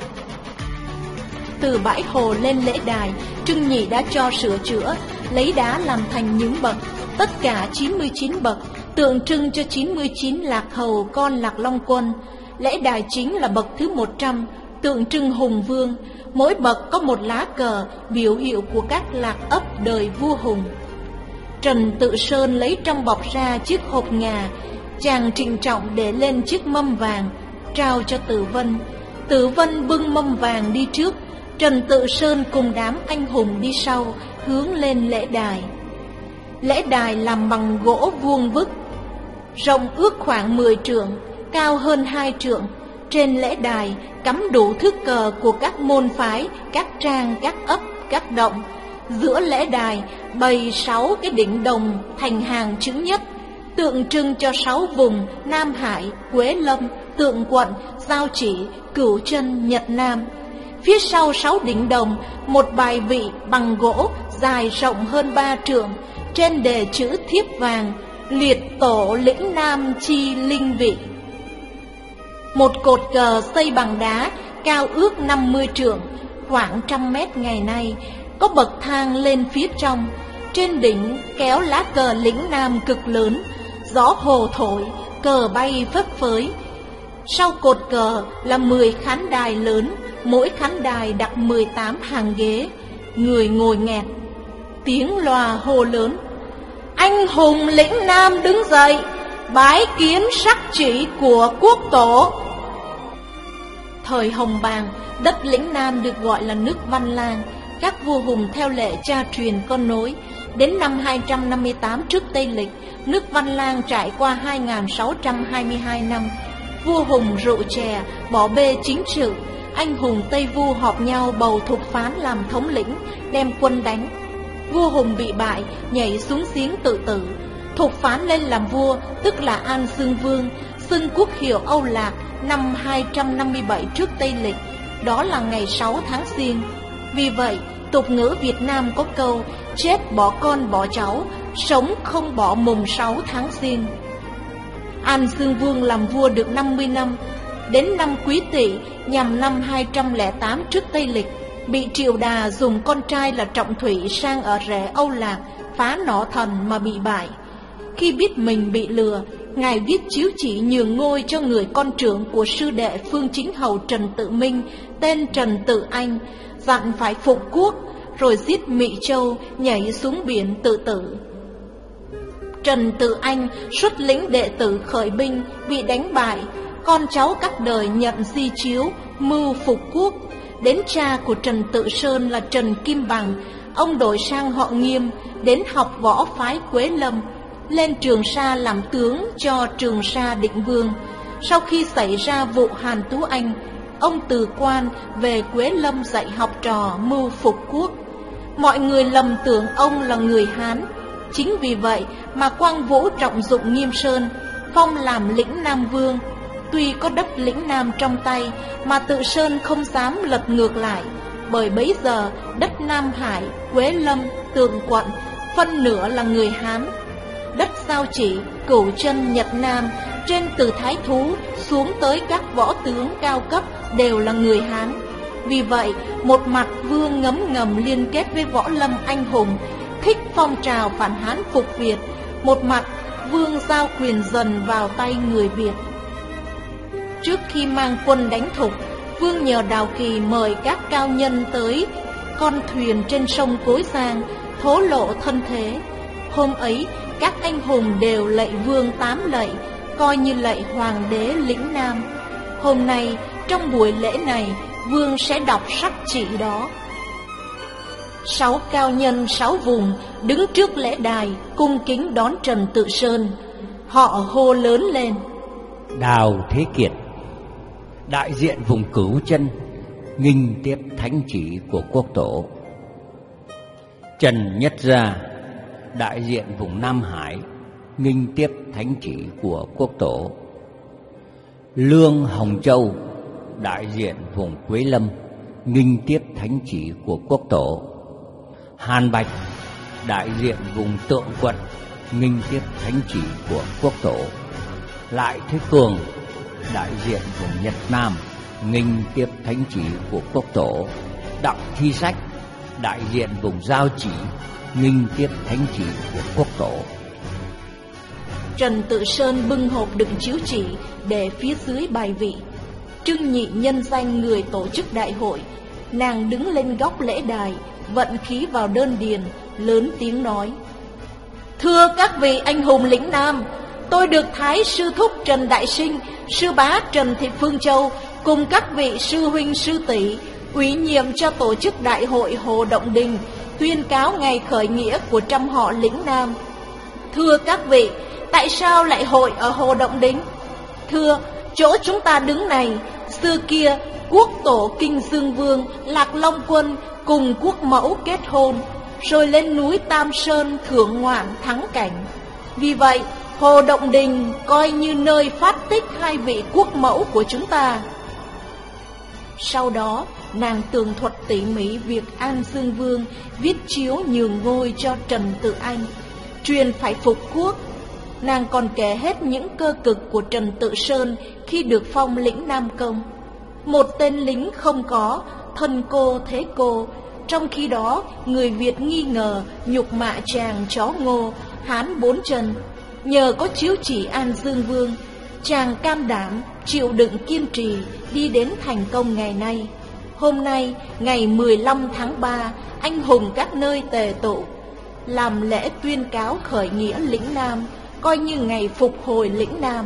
Từ bãi hồ lên lễ đài, Trưng Nhị đã cho sửa chữa, lấy đá làm thành những bậc, tất cả chín mươi chín bậc, tượng trưng cho chín mươi chín lạc hầu con Lạc Long Quân. Lễ đài chính là bậc thứ một trăm, tượng trưng hùng vương, mỗi bậc có một lá cờ, biểu hiệu của các lạc ấp đời vua Hùng. Trần Tự Sơn lấy trong bọc ra chiếc hộp ngà, chàng trịnh trọng để lên chiếc mâm vàng, trao cho Tử Vân. Tử Vân bưng mâm vàng đi trước, Trần Tự Sơn cùng đám anh hùng đi sau, hướng lên lễ đài. Lễ đài làm bằng gỗ vuông vức, rộng ước khoảng mười trượng, cao hơn hai trượng. Trên lễ đài cắm đủ thước cờ của các môn phái, các trang, các ấp, các động. Giữa lễ đài bày sáu cái đỉnh đồng thành hàng chữ nhất, tượng trưng cho sáu vùng Nam Hải, Quế Lâm, Tượng Quận, Giao Chỉ, Cửu Chân, Nhật Nam. Phía sau sáu đỉnh đồng, một bài vị bằng gỗ dài rộng hơn ba trượng, trên đề chữ thiếp vàng: Liệt tổ lĩnh Nam chi linh vị. Một cột cờ xây bằng đá, cao ước năm mươi trượng, khoảng trăm mét ngày nay, có bậc thang lên phía trong. Trên đỉnh kéo lá cờ lĩnh Nam cực lớn, gió hồ thổi, cờ bay phấp phới. Sau cột cờ là mười khán đài lớn, mỗi khán đài đặt mười tám hàng ghế, người ngồi nghẹt. Tiếng loa hô lớn: Anh hùng lĩnh Nam đứng dậy, bái kiến sắc chỉ của quốc tổ. Thời Hồng Bàng, đất lĩnh Nam được gọi là nước Văn Lang. Các vua Hùng theo lệ cha truyền con nối. Đến năm hai trăm năm mươi tám trước Tây Lịch, nước Văn Lang trải qua hai nghìn sáu trăm hai mươi hai năm. Vua Hùng rượu chè, bỏ bê chính sự. Anh hùng Tây Vu họp nhau bầu Thục Phán làm thống lĩnh, đem quân đánh. Vua Hùng bị bại, nhảy xuống giếng tự tử. Thục Phán lên làm vua, tức là An Xương Vương, xưng quốc hiệu Âu Lạc năm hai trăm năm mươi bảy trước Tây Lịch, đó là ngày sáu tháng Giêng. Vì vậy, tục ngữ Việt Nam có câu: chết bỏ con bỏ cháu, sống không bỏ mùng sáu tháng Giêng. An Xương Vương làm vua được năm mươi năm, đến năm Quý Tỵ nhằm năm hai trăm lẻ tám trước Tây Lịch, bị Triệu Đà dùng con trai là Trọng Thủy sang ở rẽ Âu Lạc phá nỏ thần mà bị bại. Khi biết mình bị lừa, ngài viết chiếu chỉ nhường ngôi cho người con trưởng của sư đệ Phương Chính Hầu Trần Tự Minh, tên Trần Tự Anh, dặn phải phục quốc, rồi giết Mị Châu, nhảy xuống biển tự tử. Trần Tự Anh xuất lĩnh đệ tử khởi binh, bị đánh bại. Con cháu các đời nhận di chiếu, mưu phục quốc. Đến cha của Trần Tự Sơn là Trần Kim Bằng, ông đổi sang họ Nghiêm, đến học võ phái Quế Lâm, lên Trường Sa làm tướng cho Trường Sa Định Vương. Sau khi xảy ra vụ Hàn Tú Anh, ông từ quan về Quế Lâm dạy học trò mưu phục quốc. Mọi người lầm tưởng ông là người Hán. Chính vì vậy mà Quang Vũ trọng dụng Nghiêm Sơn, phong làm lĩnh Nam Vương. Tuy có đất lĩnh Nam trong tay mà Tự Sơn không dám lật ngược lại, bởi bấy giờ đất Nam Hải, Quế Lâm, Tượng Quận phân nửa là người Hán. Đất Giao Chỉ, Cửu Chân, Nhật Nam, trên từ Thái Thú xuống tới các võ tướng cao cấp đều là người Hán. Vì vậy, một mặt Vương ngấm ngầm liên kết với võ lâm anh hùng, thích phong trào phản Hán phục Việt, một mặt Vương giao quyền dần vào tay người Việt. Trước khi mang quân đánh Thục, Vương nhờ Đào Kỳ mời các cao nhân tới con thuyền trên sông Cối Giang, thố lộ thân thế. Hôm ấy, các anh hùng đều lạy Vương tám lạy, coi như lạy Hoàng đế lĩnh Nam. Hôm nay, trong buổi lễ này, Vương sẽ đọc sắc chỉ đó. Sáu cao nhân sáu vùng đứng trước lễ đài cung kính đón Trần Tự Sơn. Họ hô lớn lên: Đào Thế Kiệt, đại diện vùng Cửu Chân, nghinh tiếp thánh chỉ của quốc tổ. Trần Nhất Gia, đại diện vùng Nam Hải, nghinh tiếp thánh chỉ của quốc tổ. Lương Hồng Châu, đại diện vùng Quế Lâm, nghinh tiếp thánh chỉ của quốc tổ. Hàn Bạch, đại diện vùng Tượng Quận, nghinh tiếp thánh chỉ của quốc tổ. Lại Thế Cường, đại diện vùng Nhật Nam, nghinh tiếp thánh chỉ của quốc tổ. Đặng Thi Sách, đại diện vùng Giao Chỉ, nghinh tiếp thánh chỉ của quốc tổ. Trần Tự Sơn bưng hộp đựng chiếu chỉ để phía dưới bài vị. Trưng Nhị nhân danh người tổ chức đại hội. Nàng đứng lên góc lễ đài, vận khí vào đơn điền, lớn tiếng nói: Thưa các vị anh hùng lĩnh Nam, tôi được Thái sư thúc Trần Đại Sinh, sư bá Trần Thị Phương Châu cùng các vị sư huynh sư tỷ ủy nhiệm cho tổ chức đại hội Hồ Động Đình, tuyên cáo ngày khởi nghĩa của trăm họ lĩnh Nam. Thưa các vị, tại sao lại hội ở Hồ Động Đình? Thưa, chỗ chúng ta đứng này, xưa kia quốc tổ Kinh Dương Vương Lạc Long Quân cùng quốc mẫu kết hôn, rồi lên núi Tam Sơn thưởng ngoạn thắng cảnh. Vì vậy, Hồ Động Đình coi như nơi phát tích hai vị quốc mẫu của chúng ta. Sau đó, nàng tường thuật tỉ mỉ việc An Dương Vương viết chiếu nhường ngôi cho Trần Tự Anh, truyền phải phục quốc. Nàng còn kể hết những cơ cực của Trần Tự Sơn khi được phong lĩnh Nam Công. Một tên lính không có, thân cô thế cô. Trong khi đó, người Việt nghi ngờ nhục mạ chàng chó Ngô, Hán bốn chân. Nhờ có chiếu chỉ An Dương Vương, chàng can đảm, chịu đựng kiên trì, đi đến thành công ngày nay. Hôm nay, ngày mười lăm tháng ba, anh hùng các nơi tề tụ, làm lễ tuyên cáo khởi nghĩa lĩnh Nam, coi như ngày phục hồi lĩnh Nam.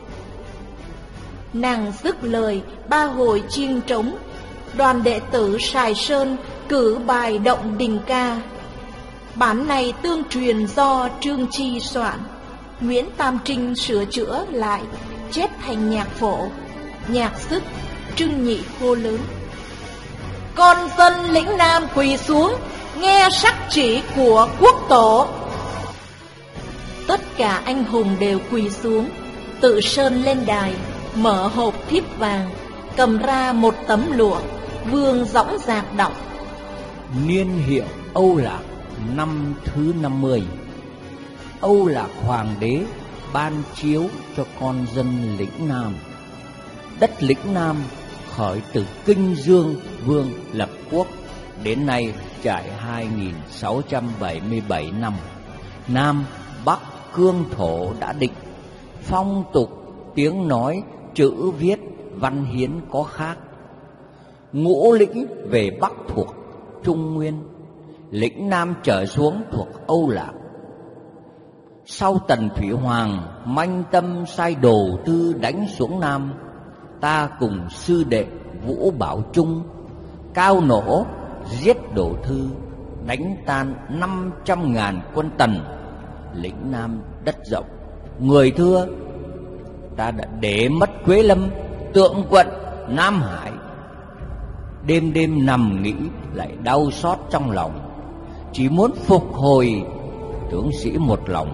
Nàng dứt lời ba hồi chiêng trống, đoàn đệ tử Sài Sơn cử bài Động Đình ca. Bản này tương truyền do Trương Chi soạn, Nguyễn Tam Trinh sửa chữa lại, chép thành nhạc phổ. Nhạc sức, Trưng Nhị hô lớn: Con dân lĩnh Nam quỳ xuống, nghe sắc chỉ của quốc tổ. Tất cả anh hùng đều quỳ xuống. Tự Sơn lên đài, mở hộp thiếp vàng, cầm ra một tấm lụa. Vương dõng dạc đọc: Niên hiệu Âu Lạc năm thứ năm mươi. Âu Lạc hoàng đế ban chiếu cho con dân lĩnh Nam. Đất lĩnh Nam khởi từ Kinh Dương Vương lập quốc, đến nay trải hai nghìn sáu trăm bảy mươi bảy năm. Nam Bắc cương thổ đã định, phong tục tiếng nói chữ viết văn hiến có khác. Ngũ lĩnh về Bắc thuộc Trung Nguyên, lĩnh Nam trở xuống thuộc Âu Lạc. Sau Tần Thủy Hoàng manh tâm sai đồ tư đánh xuống Nam, ta cùng sư đệ Vũ Bảo Trung cao nổ giết đồ thư, đánh tan năm trăm ngàn quân Tần. Lĩnh Nam đất rộng, người thưa, ta đã để mất Quế Lâm, Tượng Quận, Nam Hải. Đêm đêm nằm nghĩ lại đau xót trong lòng, chỉ muốn phục hồi tướng sĩ một lòng.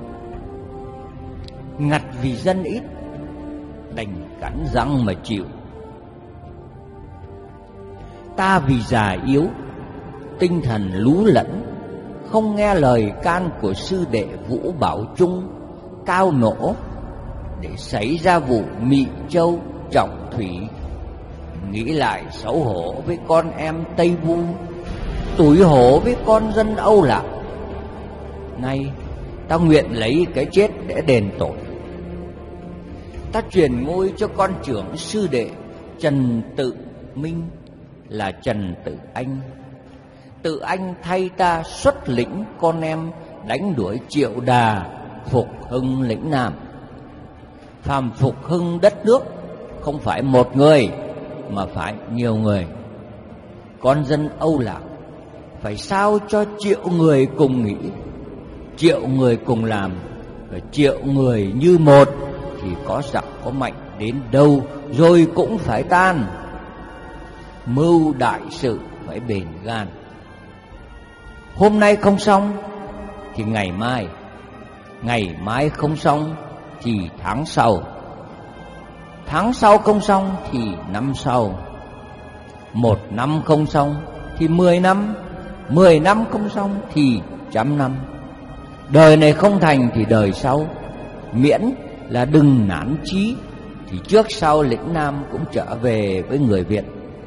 Ngặt vì dân ít, đành cắn răng mà chịu. Ta vì già yếu, tinh thần lú lẫn, không nghe lời can của sư đệ Vũ Bảo Trung cao nổ, để xảy ra vụ Mị Châu Trọng Thủy. Nghĩ lại xấu hổ với con em Tây Vu, tủi hổ với con dân Âu Lạc. Nay ta nguyện lấy cái chết để đền tội. Ta truyền ngôi cho con trưởng sư đệ Trần Tự Minh là Trần Tự Anh. Tự Anh thay ta xuất lĩnh con em đánh đuổi Triệu Đà, phục hưng lĩnh Nam. Phàm phục hưng đất nước không phải một người mà phải nhiều người. Con dân Âu Lạc phải sao cho triệu người cùng nghĩ, triệu người cùng làm, và triệu người như một, thì có giặc có mạnh đến đâu rồi cũng phải tan. Mưu đại sự phải bền gan. Hôm nay không xong thì ngày mai, ngày mai không xong thì tháng sau, tháng sau không xong thì năm sau, một năm không xong thì mười năm, mười năm không xong thì trăm năm. Đời này không thành thì đời sau, miễn là đừng nản chí, thì trước sau lĩnh Nam cũng trở về với người Việt.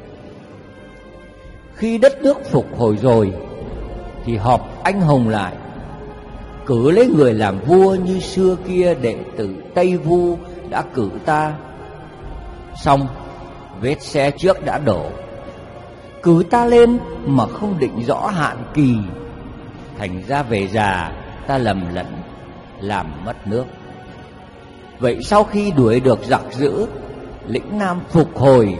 Khi đất nước phục hồi rồi thì họp anh hùng lại, cử lấy người làm vua như xưa kia đệ tử Tây Vu đã cử ta. Xong, vết xe trước đã đổ, cử ta lên mà không định rõ hạn kỳ, thành ra về già ta lầm lẫn làm mất nước. Vậy sau khi đuổi được giặc dữ, lĩnh Nam phục hồi,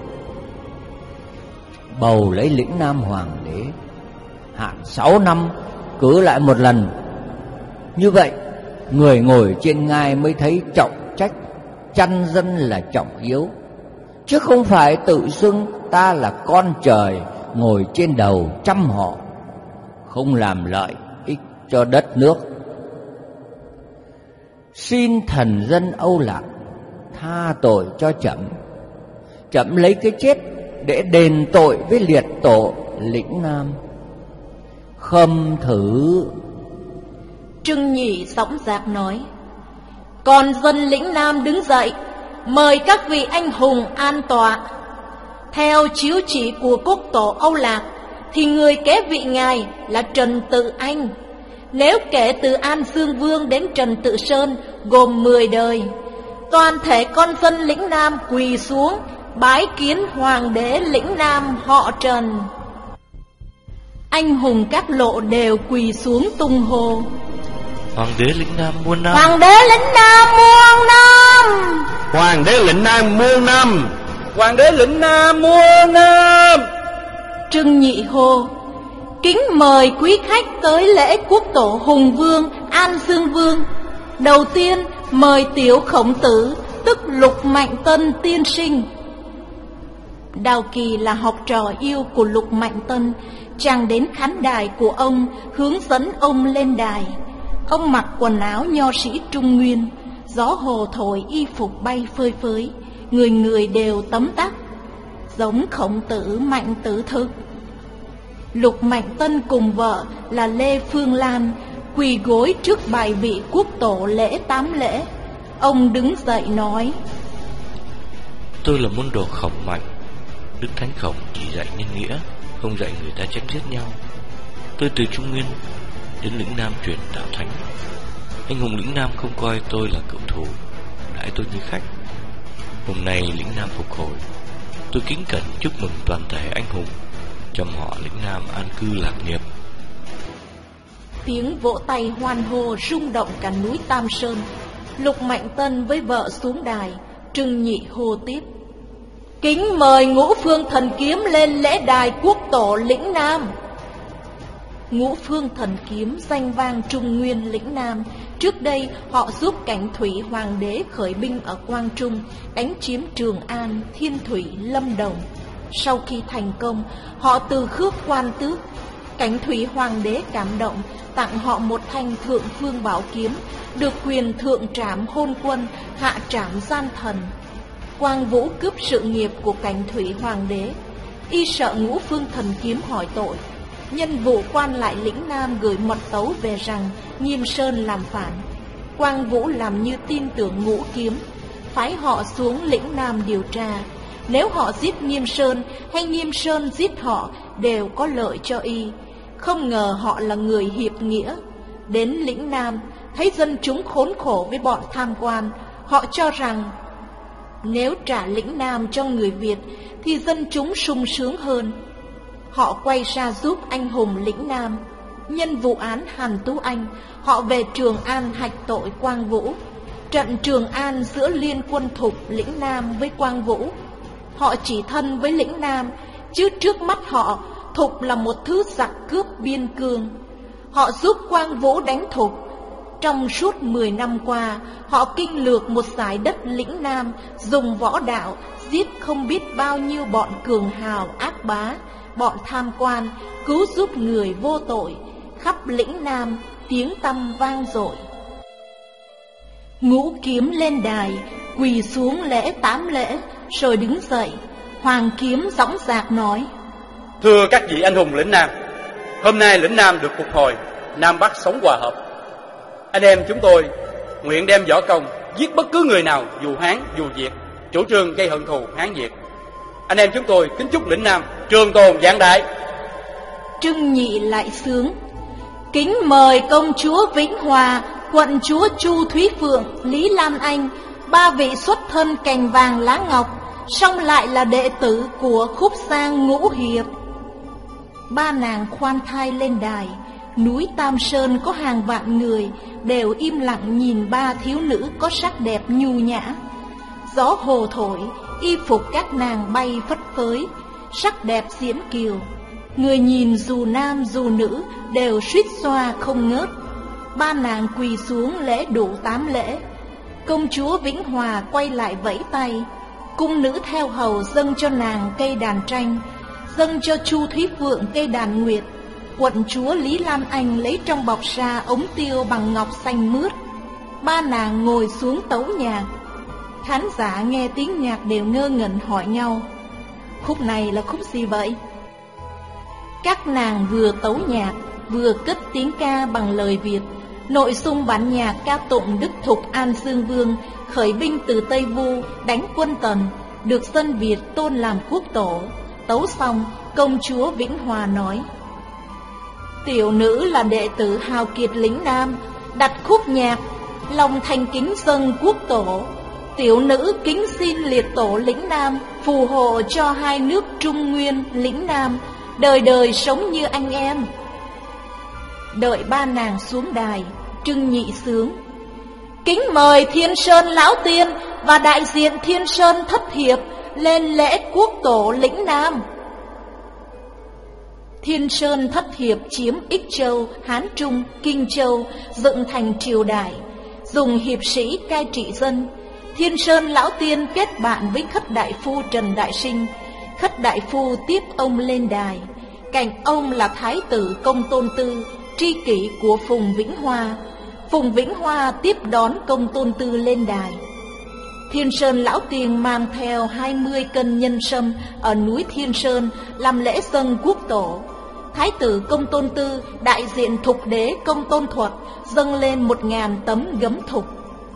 bầu lấy lĩnh Nam hoàng đế, hạn sáu năm, cứ lại một lần. Như vậy người ngồi trên ngai mới thấy trọng trách, chăn dân là trọng yếu, chứ không phải tự xưng ta là con trời ngồi trên đầu trăm họ, không làm lợi ích cho đất nước. Xin thần dân Âu Lạc tha tội cho trẫm, trẫm lấy cái chết để đền tội với liệt tổ lĩnh Nam. Khâm thử. Trưng Nhị dõng dạc nói: Còn dân lĩnh Nam đứng dậy, mời các vị anh hùng an tọa. Theo chiếu chỉ của quốc tổ Âu Lạc thì người kế vị ngài là Trần Tự Anh. Nếu kể từ An Dương Vương đến Trần Tự Sơn gồm mười đời, toàn thể con dân lĩnh Nam quỳ xuống bái kiến hoàng đế lĩnh Nam họ Trần. Anh hùng các lộ đều quỳ xuống tung hô: Hoàng đế lĩnh Nam muôn năm! Hoàng đế lĩnh Nam muôn năm! Hoàng đế lĩnh Nam muôn năm! Hoàng đế lĩnh Nam muôn năm! Trưng Nhị hô: Kính mời quý khách tới lễ quốc tổ Hùng Vương, An Dương Vương. Đầu tiên mời tiểu khổng tử, tức Lục Mạnh Tân tiên sinh. Đào Kỳ là học trò yêu của Lục Mạnh Tân. Chàng đến khán đài của ông, hướng dẫn ông lên đài. Ông mặc quần áo nho sĩ Trung Nguyên, gió hồ thổi y phục bay phơi phới, người người đều tấm tắc, giống Khổng Tử Mạnh Tử thực. Lục Mạnh Tân cùng vợ là Lê Phương Lan quỳ gối trước bài vị quốc tổ lễ tám lễ. Ông đứng dậy nói: Tôi là môn đồ Khổng Mạnh. Đức Thánh Khổng chỉ dạy nhân nghĩa, không dạy người ta chém giết nhau. Tôi từ Trung Nguyên đến lĩnh Nam truyền đạo thánh. Anh hùng lĩnh Nam không coi tôi là cựu thù, đãi tôi như khách. Hôm nay lĩnh Nam phục hồi, tôi kính cẩn chúc mừng toàn thể anh hùng, chăm họ lĩnh Nam an cư lạc nghiệp. Tiếng vỗ tay hoan hô rung động cả núi Tam Sơn. Lục Mạnh Tân với vợ xuống đài. Trưng Nhị hô tiếp: Kính mời Ngũ Phương Thần Kiếm lên lễ đài quốc tổ lĩnh Nam. Ngũ Phương Thần Kiếm danh vang Trung Nguyên lĩnh Nam. Trước đây họ giúp Cảnh Thủy Hoàng đế khởi binh ở Quang Trung, đánh chiếm Trường An, Thiên Thủy, Lâm Đồng. Sau khi thành công, họ từ khước quan tước. Cảnh Thủy Hoàng đế cảm động, tặng họ một thanh Thượng Phương Bảo Kiếm, được quyền thượng trảm hôn quân, hạ trảm gian thần. Quang Vũ cướp sự nghiệp của Cảnh Thủy Hoàng đế. Y sợ Ngũ Phương Thần Kiếm hỏi tội, nhân vụ quan lại lĩnh Nam gửi mật tấu về rằng Nghiêm Sơn làm phản. Quang Vũ làm như tin tưởng Ngũ Kiếm, phái họ xuống lĩnh Nam điều tra. Nếu họ giết Nghiêm Sơn hay Nghiêm Sơn giết họ đều có lợi cho y. Không ngờ họ là người hiệp nghĩa. Đến lĩnh Nam, thấy dân chúng khốn khổ với bọn tham quan, họ cho rằng nếu trả lĩnh Nam cho người Việt thì dân chúng sung sướng hơn. Họ quay ra giúp anh hùng lĩnh Nam. Nhân vụ án Hàn Tú Anh, họ về Trường An hạch tội Quang Vũ. Trận Trường An giữa liên quân Thục lĩnh Nam với Quang Vũ. Họ chỉ thân với lĩnh Nam, chứ trước mắt họ Thục là một thứ giặc cướp biên cương. Họ giúp Quang Vũ đánh Thục. Trong suốt mười năm qua, họ kinh lược một dải đất lĩnh Nam, dùng võ đạo giết không biết bao nhiêu bọn cường hào ác bá, bọn tham quan, cứu giúp người vô tội. Khắp lĩnh Nam tiếng tăm vang dội. Ngũ Kiếm lên đài, quỳ xuống lễ tám lễ, rồi đứng dậy. Hoàng Kiếm dõng dạc nói: Thưa các vị anh hùng lĩnh Nam, hôm nay lĩnh Nam được phục hồi, Nam Bắc sống hòa hợp. Anh em chúng tôi nguyện đem võ công giết bất cứ người nào, dù Hán dù Việt, chủ trương gây hận thù Hán Việt. Anh em chúng tôi kính chúc lĩnh Nam trường tồn vạn đại. Trưng Nhị lại sướng: Kính mời công chúa Vĩnh Hòa, quận chúa Chu Thúy Phượng, Lý Lan Anh, ba vị xuất thân cành vàng lá ngọc, song lại là đệ tử của Khúc Giang Ngũ Hiệp. Ba nàng khoan thai lên đài. Núi Tam Sơn có hàng vạn người đều im lặng nhìn ba thiếu nữ có sắc đẹp nhu nhã. Gió hồ thổi, y phục các nàng bay phất phới, sắc đẹp diễm kiều. Người nhìn dù nam dù nữ đều suýt xoa không ngớt. Ba nàng quỳ xuống lễ đủ tám lễ. Công chúa Vĩnh Hòa quay lại vẫy tay. Cung nữ theo hầu dâng cho nàng cây đàn tranh, dâng cho Chu Thúy Phượng cây đàn nguyệt. Quận chúa Lý Lan Anh lấy trong bọc ra ống tiêu bằng ngọc xanh mướt. Ba nàng ngồi xuống tấu nhạc. Khán giả nghe tiếng nhạc đều ngơ ngẩn hỏi nhau: Khúc này là khúc gì vậy? Các nàng vừa tấu nhạc, vừa cất tiếng ca bằng lời Việt. Nội dung bản nhạc ca tụng Đức Thục An Dương Vương khởi binh từ Tây Vu đánh quân Tần, được dân Việt tôn làm quốc tổ. Tấu xong, công chúa Vĩnh Hòa nói: Tiểu nữ là đệ tử hào kiệt lĩnh Nam, đặt khúc nhạc, lòng thành kính dâng quốc tổ. Tiểu nữ kính xin liệt tổ lĩnh Nam phù hộ cho hai nước Trung Nguyên lĩnh Nam đời đời sống như anh em. Đợi ba nàng xuống đài, Trưng Nhị sướng: Kính mời Thiên Sơn Lão Tiên và đại diện Thiên Sơn Thất Hiệp lên lễ quốc tổ lĩnh Nam. Thiên Sơn Thất Hiệp chiếm Ích Châu, Hán Trung, Kinh Châu, dựng thành triều đại, dùng hiệp sĩ cai trị dân. Thiên Sơn Lão Tiên kết bạn với Khất Đại Phu Trần Đại Sinh. Khất Đại Phu tiếp ông lên đài. Cạnh ông là Thái tử Công Tôn Tư, tri kỷ của Phùng Vĩnh Hoa. Phùng Vĩnh Hoa tiếp đón Công Tôn Tư lên đài. Thiên Sơn Lão Tiên mang theo hai mươi cân nhân sâm ở núi Thiên Sơn làm lễ dâng quốc tổ. Thái tử Công Tôn Tư đại diện Thục đế Công Tôn Thuật dâng lên một ngàn tấm gấm thục.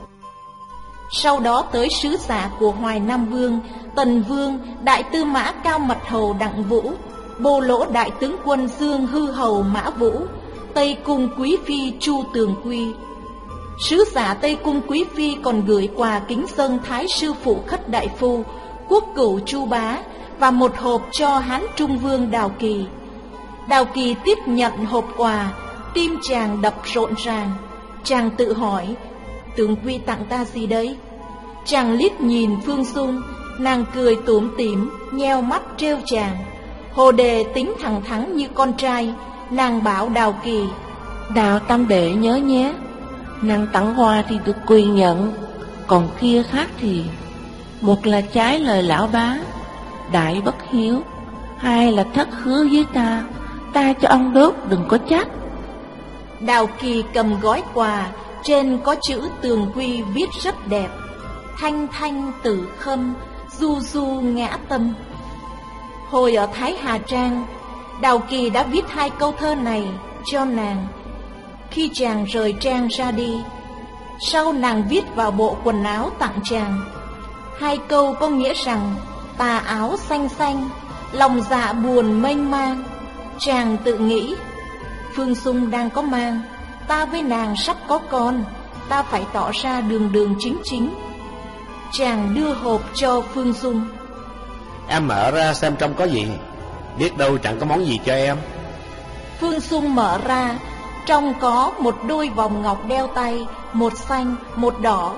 Sau đó tới sứ giả của Hoài Nam Vương, Tần Vương, Đại Tư Mã Cao Mật Hầu Đặng Vũ, Bô Lỗ Đại Tướng Quân Dương Hư Hầu Mã Vũ, Tây Cung Quý Phi Chu Tường Quy. Sứ giả Tây Cung Quý Phi còn gửi quà kính dâng Thái sư phụ Khất Đại Phu, Quốc cửu Chu Bá và một hộp cho Hán Trung Vương Đào Kỳ. Đào Kỳ tiếp nhận hộp quà, tim chàng đập rộn ràng. Chàng tự hỏi: Tướng Quy tặng ta gì đấy? Chàng liếc nhìn Phương Dung, nàng cười tủm tỉm, nheo mắt trêu chàng. Hồ Đề tính thẳng thắn như con trai, nàng bảo Đào Kỳ: Đào tam đệ nhớ nhé, nàng tặng hoa thì được quyền nhận, còn kia khác thì một là trái lời lão bá, đại bất hiếu, hai là thất hứa với ta, ta cho ông đốt đừng có trách. Đào Kỳ cầm gói quà, trên có chữ Tường Quy viết rất đẹp: Thanh thanh tử khâm, du du ngã tâm. Hồi ở Thái Hà Trang, Đào Kỳ đã viết hai câu thơ này cho nàng khi chàng rời trang ra đi. Sau nàng viết vào bộ quần áo tặng chàng. Hai câu có nghĩa rằng: tà áo xanh xanh, lòng dạ buồn mênh mang. Chàng tự nghĩ: Phương Dung đang có mang, ta với nàng sắp có con, ta phải tỏ ra đường đường chính chính. Chàng đưa hộp cho Phương Dung. Em mở ra xem trong có gì, biết đâu chẳng có món gì cho em. Phương Dung mở ra, trong có một đôi vòng ngọc đeo tay, một xanh, một đỏ.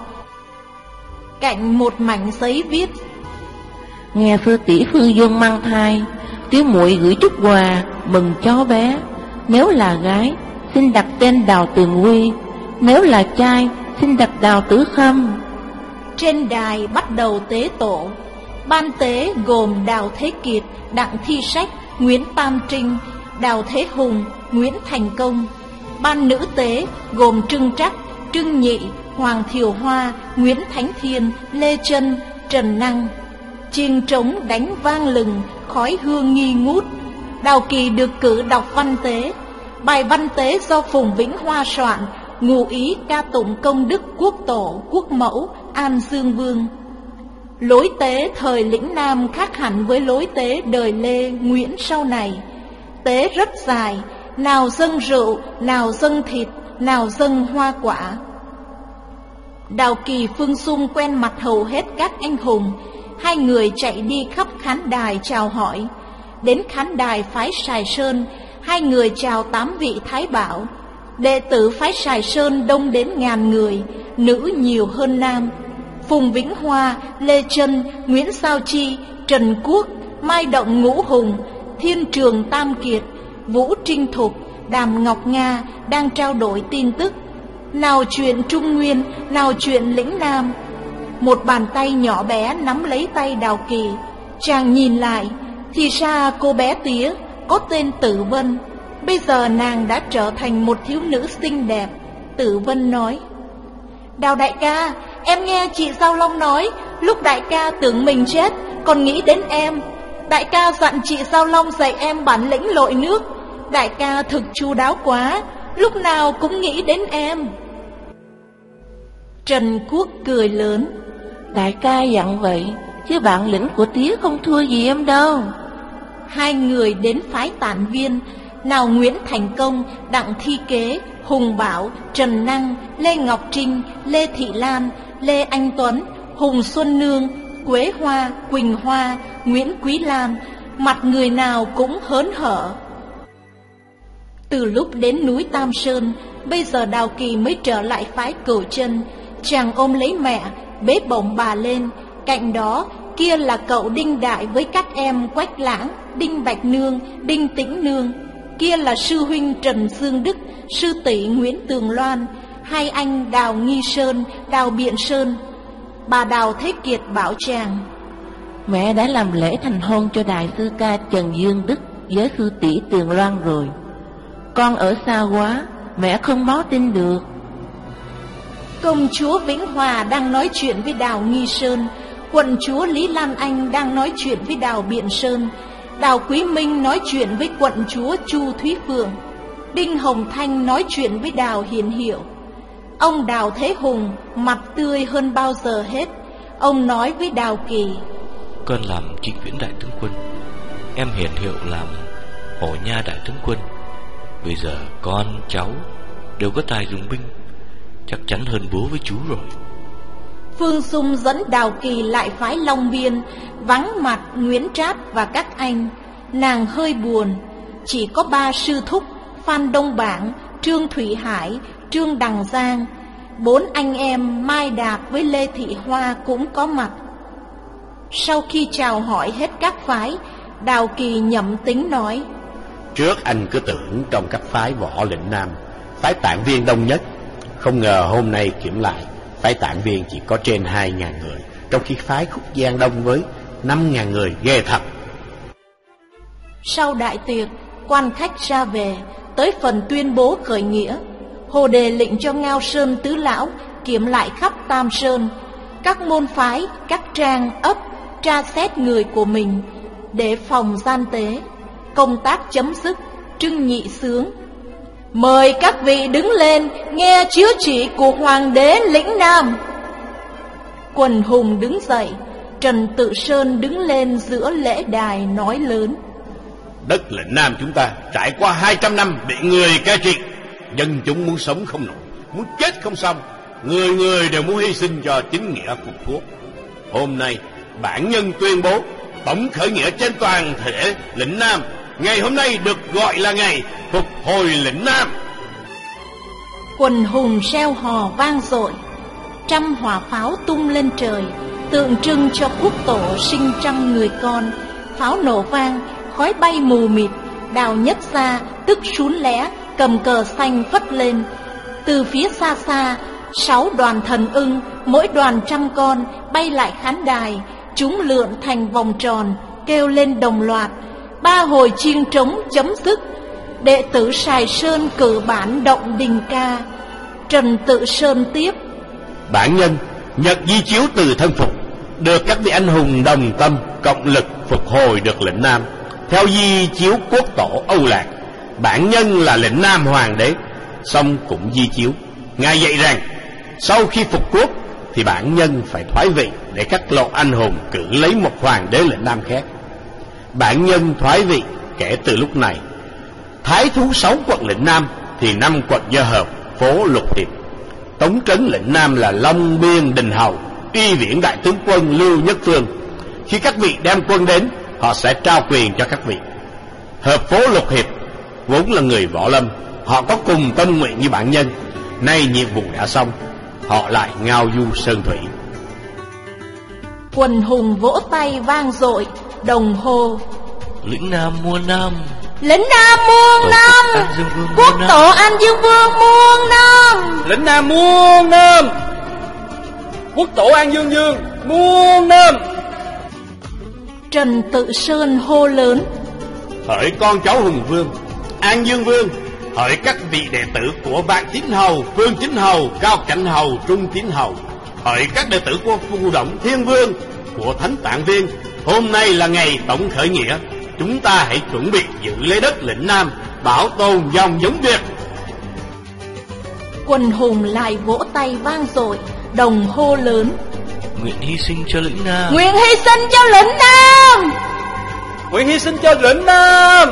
Cạnh một mảnh giấy viết: Nghe sư tỷ Phương Dung mang thai, Tiểu muội gửi chút quà mừng cháu bé. Nếu là gái, xin đặt tên Đào Tường Quy. Nếu là trai, xin đặt Đào Tử Khâm. Trên đài bắt đầu tế tổ. Ban tế gồm Đào Thế Kiệt, Đặng Thi Sách, Nguyễn Tam Trinh, Đào Thế Hùng, Nguyễn Thành Công. Ban nữ tế gồm Trưng Trắc, Trưng Nhị, Hoàng Thiều Hoa, Nguyễn Thánh Thiên, Lê Trân, Trần Năng. Chiêng trống đánh vang lừng, khói hương nghi ngút. Đào Kỳ được cử đọc văn tế. Bài văn tế do Phùng Vĩnh Hoa soạn, ngụ ý ca tụng công đức quốc tổ, quốc mẫu, An Dương Vương. Lối tế thời lĩnh Nam khác hẳn với lối tế đời Lê, Nguyễn sau này. Tế rất dài, nào dâng rượu, nào dâng thịt, nào dâng hoa quả. Đào Kỳ Phương Sung quen mặt hầu hết các anh hùng. Hai người chạy đi khắp khán đài chào hỏi. Đến khán đài phái Sài Sơn, hai người chào tám vị thái bảo. Đệ tử phái Sài Sơn đông đến ngàn người, nữ nhiều hơn nam. Phùng Vĩnh Hoa, Lê Trân, Nguyễn Sao Chi, Trần Quốc, Mai Động Ngũ Hùng, Thiên Trường Tam Kiệt, Vũ Trinh Thục, Đàm Ngọc Nga đang trao đổi tin tức. Nào chuyện Trung Nguyên, nào chuyện lĩnh Nam. Một bàn tay nhỏ bé nắm lấy tay Đào Kỳ. Chàng nhìn lại, thì ra cô bé tía có tên Tử Vân. Bây giờ nàng đã trở thành một thiếu nữ xinh đẹp. Tử Vân nói: Đào đại ca, em nghe chị Giao Long nói, lúc đại ca tưởng mình chết, còn nghĩ đến em. Đại ca dặn chị Giao Long dạy em bản lĩnh lội nước. Đại ca thực chu đáo quá, lúc nào cũng nghĩ đến em. Trần Quốc cười lớn: Đại ca dặn vậy, chứ bản lĩnh của tía không thua gì em đâu. Hai người đến phái Tản Viên. Nào Nguyễn Thành Công, Đặng Thi Kế, Hùng Bảo, Trần Năng, Lê Ngọc Trinh, Lê Thị Lan, Lê Anh Tuấn, Hùng Xuân Nương, Quế Hoa, Quỳnh Hoa, Nguyễn Quý Lan, mặt người nào cũng hớn hở. Từ lúc đến núi Tam Sơn, bây giờ Đào Kỳ mới trở lại phái Cửu Chân. Chàng ôm lấy mẹ, bế bổng bà lên. Cạnh đó kia là cậu Đinh Đại với các em Quách Lãng, Đinh Bạch Nương, Đinh Tĩnh Nương. Kia là sư huynh Trần Dương Đức, sư tỷ Nguyễn Tường Loan, hai anh Đào Nghi Sơn, Đào Biện Sơn. Bà Đào Thế Kiệt bảo chàng: Mẹ đã làm lễ thành hôn cho đại sư ca Trần Dương Đức với sư tỷ Tường Loan rồi. Con ở xa quá, mẹ không báo tin được. Công chúa Vĩnh Hòa đang nói chuyện với Đào Nghi Sơn. Quận chúa Lý Lan Anh đang nói chuyện với Đào Biện Sơn. Đào Quý Minh nói chuyện với quận chúa Chu Thúy Phượng. Đinh Hồng Thanh nói chuyện với Đào Hiền Hiệu. Ông Đào Thế Hùng mặt tươi hơn bao giờ hết. Ông nói với Đào Kỳ: Con làm Trịnh Viễn đại tướng quân, em Hiền Hiệu làm Hổ Nha đại tướng quân. Bây giờ con, cháu đều có tài dùng binh, chắc chắn hơn bố với chú rồi. Phương Dung dẫn Đào Kỳ lại phái Long Biên, vắng mặt Nguyễn Trát và các anh. Nàng hơi buồn, chỉ có ba sư thúc Phan Đông Bảng, Trương Thủy Hải, Trương Đằng Giang. Bốn anh em Mai Đạt với Lê Thị Hoa cũng có mặt. Sau khi chào hỏi hết các phái, Đào Kỳ nhậm tính nói: Trước anh cứ tưởng trong các phái võ lĩnh Nam, phái Tản Viên đông nhất. Không ngờ hôm nay kiểm lại, phái Tản Viên chỉ có trên hai ngàn người, trong khi phái Khúc Giang đông với năm ngàn người, ghê thật. Sau đại tiệc, quan khách ra về, tới phần tuyên bố khởi nghĩa. Hồ Đề lệnh cho Ngao Sơn tứ lão kiểm lại khắp Tam Sơn, các môn phái, các trang, ấp, tra xét người của mình, để phòng gian tế. Công tác chấm dứt, Trưng Nhị sướng: Mời các vị đứng lên nghe chiếu chỉ của Hoàng đế lĩnh Nam. Quần hùng đứng dậy. Trần Tự Sơn đứng lên giữa lễ đài nói lớn: Đất lĩnh Nam chúng ta trải qua hai trăm năm bị người cai trị. Dân chúng muốn sống không nổi, muốn chết không xong. Người người đều muốn hy sinh cho chính nghĩa phục quốc. Hôm nay bản nhân tuyên bố tổng khởi nghĩa trên toàn thể lĩnh Nam. Ngày hôm nay được gọi là ngày phục hồi lĩnh Nam. Quần hùng reo hò vang dội. Trăm hỏa pháo tung lên trời, tượng trưng cho quốc tổ sinh trăm người con. Pháo nổ vang, khói khói bay mù mịt. Đào nhất ra tức sún lẽ, cầm cờ xanh phất lên. Từ phía xa xa, sáu đoàn thần ưng, mỗi đoàn trăm con, bay lại khán đài. Chúng lượn thành vòng tròn, kêu lên đồng loạt. Ba hồi chiêng trống chấm dứt. Đệ tử Sài Sơn cử bản động đình ca. Trần Tự Sơn tiếp: Bản nhân nhận di chiếu từ thân phục, được các vị anh hùng đồng tâm cộng lực phục hồi được lĩnh Nam. Theo di chiếu quốc tổ Âu Lạc, bản nhân là lĩnh Nam hoàng đế, song cũng di chiếu. Ngài dạy rằng sau khi phục quốc thì bản nhân phải thoái vị để các lộ anh hùng cử lấy một hoàng đế lĩnh Nam khác. Bản nhân thoái vị kể từ lúc này. Thái thú sáu quận lĩnh Nam thì năm quận do hợp, phố Lục Hiệp. Tống trấn lĩnh Nam là Long Biên Đình Hầu, uy viễn đại tướng quân Lưu Nhất Phương. Khi các vị đem quân đến, họ sẽ trao quyền cho các vị. Hợp phố Lục Hiệp vốn là người võ lâm, họ có cùng tâm nguyện như bản nhân. Nay nhiệm vụ đã xong, họ lại ngao du sơn thủy. Quần hùng vỗ tay vang dội, đồng hô: Lĩnh Nam muôn năm, lĩnh Nam muôn năm, quốc tổ An Dương Vương muôn năm, lĩnh Nam muôn năm, quốc tổ An Dương Vương muôn năm. Trần Tự Sơn hô lớn: Hỡi con cháu hùng vương, An Dương Vương, hỡi các vị đệ tử của Vạn Tín Hầu, Phương Tín Hầu, Cao Cảnh Hầu, Trung Tín Hầu, hỡi các đệ tử của Phù Động Thiên Vương, của Thánh Tạng Viên, hôm nay là ngày tổng khởi nghĩa. Chúng ta hãy chuẩn bị giữ lấy đất lĩnh Nam, bảo tồn dòng giống Việt. Quần hùng lại vỗ tay vang dội, đồng hô lớn: Nguyện hy sinh cho lĩnh Nam, nguyện hy sinh cho lĩnh Nam, nguyện hy sinh cho lĩnh Nam.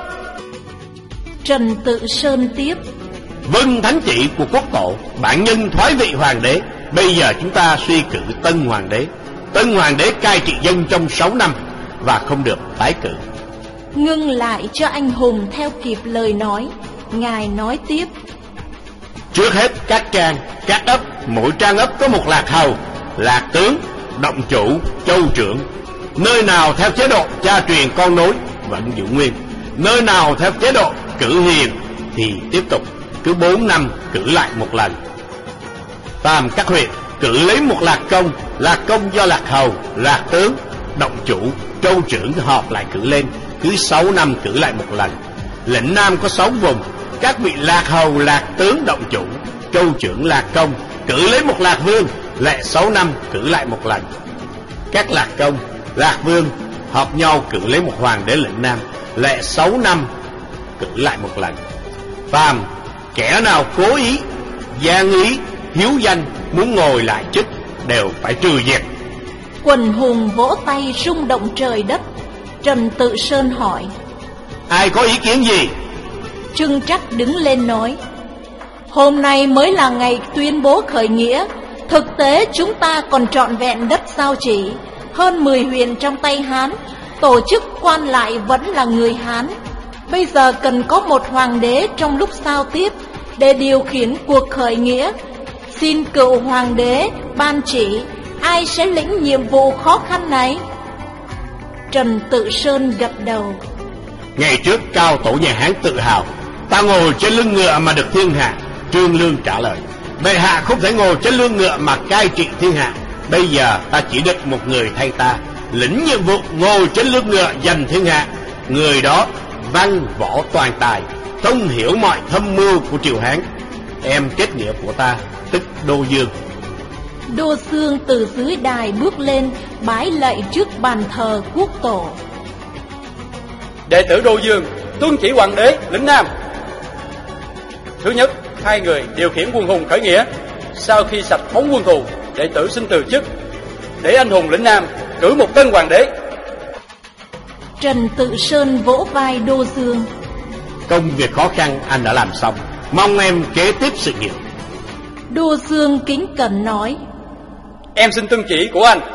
Trần Tự Sơn tiếp: Vâng thánh chỉ của quốc tổ, bản nhân thoái vị hoàng đế. Bây giờ chúng ta suy cử tân hoàng đế. Tân hoàng đế cai trị dân trong sáu năm và không được tái cử. Ngưng lại cho anh hùng theo kịp lời nói, ngài nói tiếp: Trước hết các trang, các ấp, mỗi trang ấp có một lạc hầu, lạc tướng, động chủ, châu trưởng. Nơi nào theo chế độ cha truyền con nối vẫn giữ nguyên, nơi nào theo chế độ cử hiền thì tiếp tục, cứ bốn năm cử lại một lần. Tam các huyện cử lấy một lạc công, lạc công do lạc hầu, lạc tướng, động chủ, châu trưởng họp lại cử lên, cứ sáu năm cử lại một lần. Lĩnh Nam có sáu vùng, các vị lạc hầu, lạc tướng, động chủ, châu trưởng, lạc công cử lấy một lạc vương, lại sáu năm cử lại một lần. Các lạc công, lạc vương họp nhau cử lấy một hoàng đế lĩnh Nam, lại sáu năm cử lại một lần. Phàm kẻ nào cố ý, gian ý, hiếu danh muốn ngồi lại chức đều phải trừ diệt. Quần hùng vỗ tay rung động trời đất. Trần Tự Sơn hỏi: Ai có ý kiến gì? Trưng Trắc đứng lên nói: Hôm nay mới là ngày tuyên bố khởi nghĩa. Thực tế chúng ta còn trọn vẹn đất Giao Chỉ, hơn mười huyện trong tay Hán, tổ chức quan lại vẫn là người Hán. Bây giờ cần có một hoàng đế trong lúc giao tiếp để điều khiển cuộc khởi nghĩa. Xin cựu hoàng đế ban chỉ ai sẽ lĩnh nhiệm vụ khó khăn này. Trần Tự Sơn gật đầu: Ngày trước cao tổ nhà Hán tự hào, ta ngồi trên lưng ngựa mà được thiên hạ. Trương Lương trả lời: Bệ hạ không thể ngồi trên lưng ngựa mà cai trị thiên hạ. Bây giờ ta chỉ định một người thay ta, lĩnh nhiệm vụ ngồi trên lưng ngựa giành thiên hạ. Người đó văn võ toàn tài, thông hiểu mọi thâm mưu của triều Hán. Em kết nghĩa của ta tức Đô Dương. Đô Dương từ dưới đài bước lên, bái lạy trước bàn thờ quốc tổ. Đệ tử Đô Dương tuân chỉ hoàng đế lĩnh Nam. Thứ nhất, hai người điều khiển quân hùng khởi nghĩa. Sau khi sạch bóng quân thù, đệ tử xin từ chức, để anh hùng lĩnh Nam cử một tân hoàng đế. Trần Tự Sơn vỗ vai Đô Dương: Công việc khó khăn anh đã làm xong, mong em kế tiếp sự nghiệp. Đô Dương kính cẩn nói: Em xin tuân chỉ của anh.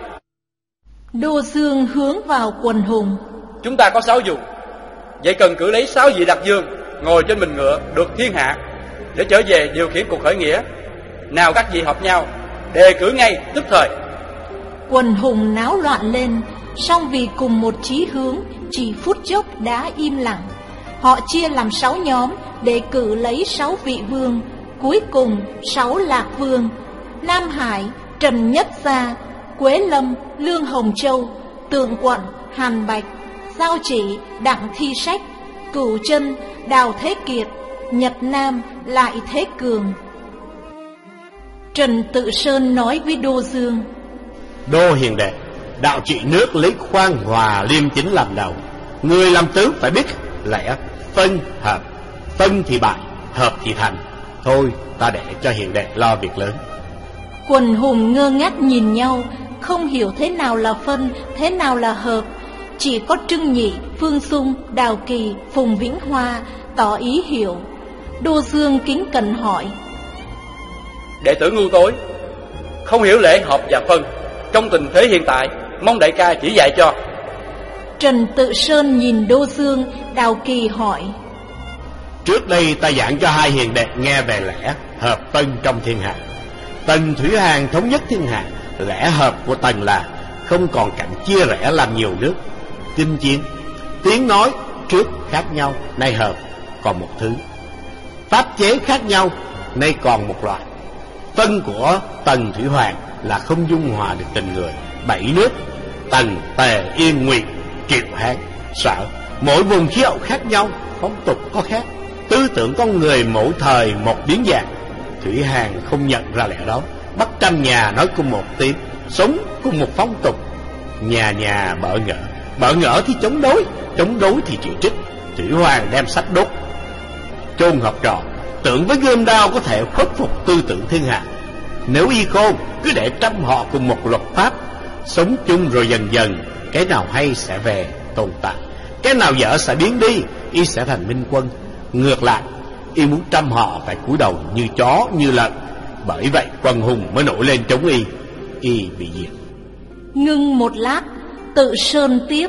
Đô Dương hướng vào quần hùng: Chúng ta có sáu vùng, vậy cần cử lấy sáu vị đặc dương ngồi trên mình ngựa được thiên hạ để trở về điều khiển cuộc khởi nghĩa. Nào các vị họp nhau, đề cử ngay tức thời. Quần hùng náo loạn lên. song vì cùng một chí hướng, chỉ phút chốc đã im lặng. Họ chia làm sáu nhóm để cử lấy sáu vị vương, cuối cùng sáu lạc vương: Nam Hải, Trần Nhất Gia, Quế Lâm, Lương Hồng Châu, Tượng Quận, Hàn Bạch, Giao Chỉ, Đặng Thi Sách, Cửu Chân, Đào Thế Kiệt, Nhật Nam, Lại Thế Cường. Trần Tự Sơn nói với Đô Dương: Đô hiền đệ, đạo trị nước lấy khoan hòa liêm chính làm đầu. Người làm tướng phải biết lẽ phân hợp, phân thì bại, hợp thì thành. Thôi ta để cho hiền đệ lo việc lớn. Quần hùng ngơ ngác nhìn nhau, không hiểu thế nào là phân, thế nào là hợp. Chỉ có Trưng Nhị, Phương Xung, Đào Kỳ, Phùng Vĩnh Hoa tỏ ý hiểu. Đô Dương kính cẩn hỏi: Đệ tử ngu tối, không hiểu lễ hợp và phân. Trong tình thế hiện tại, mong đại ca chỉ dạy cho. Trần Tự Sơn nhìn Đô Dương. Đào Kỳ hỏi: Trước đây ta giảng cho hai hiền đệ nghe về lẽ hợp phân trong thiên hạ. Tần Thủy Hàn thống nhất thiên hạ. Lẽ hợp của Tần là không còn cảnh chia rẽ làm nhiều nước. Chinh chiến, tiếng nói trước khác nhau, nay hợp còn một thứ. Pháp chế khác nhau, nay còn một loại. Phân của Tần Thủy Hoàng là không dung hòa được tình người. Bảy nước Tần, Tề, Yên, Ngụy, Triệu, Hán, Sở, mỗi vùng khí hậu khác nhau, phong tục có khác, tư tưởng con người mỗi thời một biến dạng. Thủy Hàn không nhận ra lẽ đó, bắt trăm nhà nói cùng một tiếng, sống cùng một phong tục. Nhà nhà bỡ ngỡ, bỡ ngỡ thì chống đối, chống đối thì chỉ trích. Thủy Hoàng đem sách đốt chôn học trò, tưởng với gươm đao có thể khuất phục tư tưởng thiên hạ. Nếu y khôn cứ để trăm họ cùng một luật pháp, sống chung rồi dần dần cái nào hay sẽ về tồn tại, cái nào dở sẽ biến đi, y sẽ thành minh quân. Ngược lại, y muốn trăm họ phải cúi đầu như chó như lợn. Bởi vậy quần hùng mới nổi lên chống y, y bị diệt. Ngưng một lát, Tự Sơn tiếp: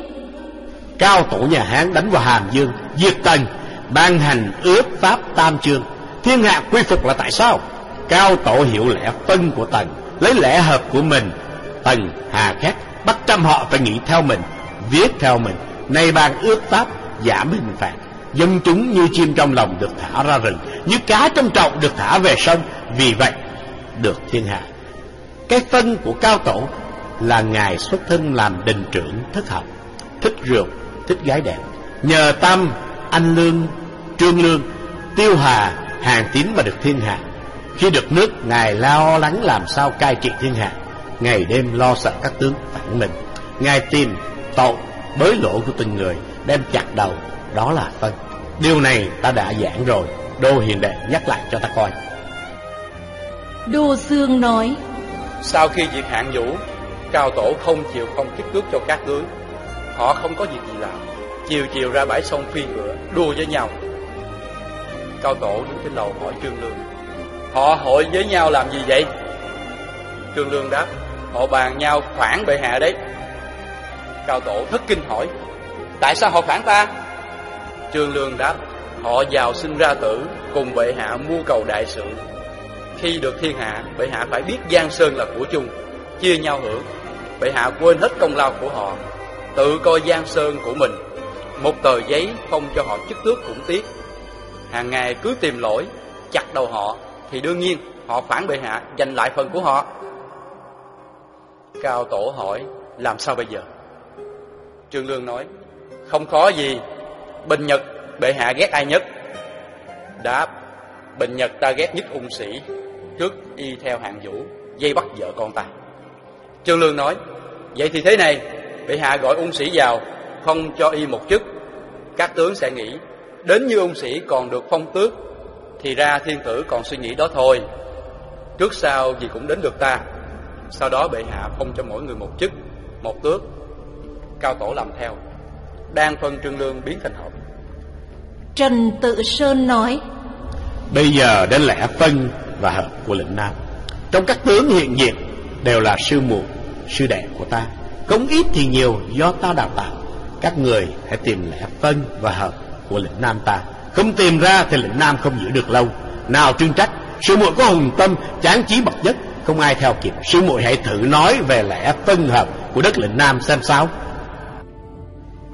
Cao tổ nhà Hán đánh vào Hàm Dương, diệt Tần, ban hành ước pháp tam chương, thiên hạ quy phục là tại sao? Cao tổ hiểu lẽ phân của Tần, lấy lẽ hợp của mình. Tần hà khắc bắt trăm họ phải nghĩ theo mình, viết theo mình. Nay ban ước pháp giảm hình phạt, dân chúng như chim trong lòng được thả ra rừng, như cá trong chậu được thả về sông. Vì vậy được thiên hạ. Cái phân của Cao tổ là ngài xuất thân làm đình trưởng thất học, thích rượu, thích gái đẹp. Nhờ Tam, Anh Lương, Trương Lương, Tiêu Hà, Hàn Tín mà được thiên hạ. Khi được nước, ngài lo lắng làm sao cai trị thiên hạ, ngày đêm lo sợ các tướng phản mình. Ngài tìm tội bới lỗ của từng người, đem chặt đầu, đó là phân. Điều này ta đã giảng rồi, Đô hiền đệ nhắc lại cho ta coi. Đô Dương nói: Sau khi diệt Hạng Vũ, Cao tổ không chịu không chức tước cho các tướng. Họ không có việc gì làm, chiều chiều ra bãi sông phi ngựa đua với nhau. Cao tổ đứng trên lầu hỏi Trương Lương: Họ hội với nhau làm gì vậy? Trương Lương đáp: Họ bàn nhau phản bệ hạ đấy. Cao tổ thất kinh hỏi: Tại sao họ phản ta? Trương Lương đáp: Họ giàu sinh ra tử, cùng bệ hạ mưu cầu đại sự. Khi được thiên hạ, bệ hạ phải biết Giang Sơn là của chung, chia nhau hưởng. Bệ hạ quên hết công lao của họ, tự coi Giang Sơn của mình. Một tờ giấy phong cho họ chức tước cũng tiếc. Hàng ngày cứ tìm lỗi, chặt đầu họ, thì đương nhiên họ phản bệ hạ, giành lại phần của họ. Cao tổ hỏi: Làm sao bây giờ? Trương Lương nói: Không khó gì. Bình Nhật bệ hạ ghét ai nhất? Đáp: Bình Nhật ta ghét nhất Ung Sĩ, trước y theo Hạng Vũ, dây bắt vợ con ta. Trương Lương nói: Vậy thì thế này, bệ hạ gọi Ung Sĩ vào, không cho y một chức. Các tướng sẽ nghĩ đến như Ung Sĩ còn được phong tước, thì ra thiên tử còn suy nghĩ đó thôi. Trước sau gì cũng đến được ta. Sau đó bệ hạ phong cho mỗi người một chức, một tước. Cao tổ làm theo, đang phân Trương Lương biến thành hợp. Trần Tự Sơn nói: Bây giờ đến lẽ phân và hợp của lĩnh Nam. Trong các tướng hiện diện đều là sư muội, sư đệ của ta, không ít thì nhiều do ta đào tạo. Các người hãy tìm lẽ phân và hợp của lĩnh Nam ta. Không tìm ra thì lĩnh Nam không giữ được lâu. Nào Trương Trách, sư muội có hùng tâm, tráng trí bậc nhất, không ai theo kịp. Sư muội hãy thử nói về lẽ phân hợp của đất lĩnh Nam xem sao.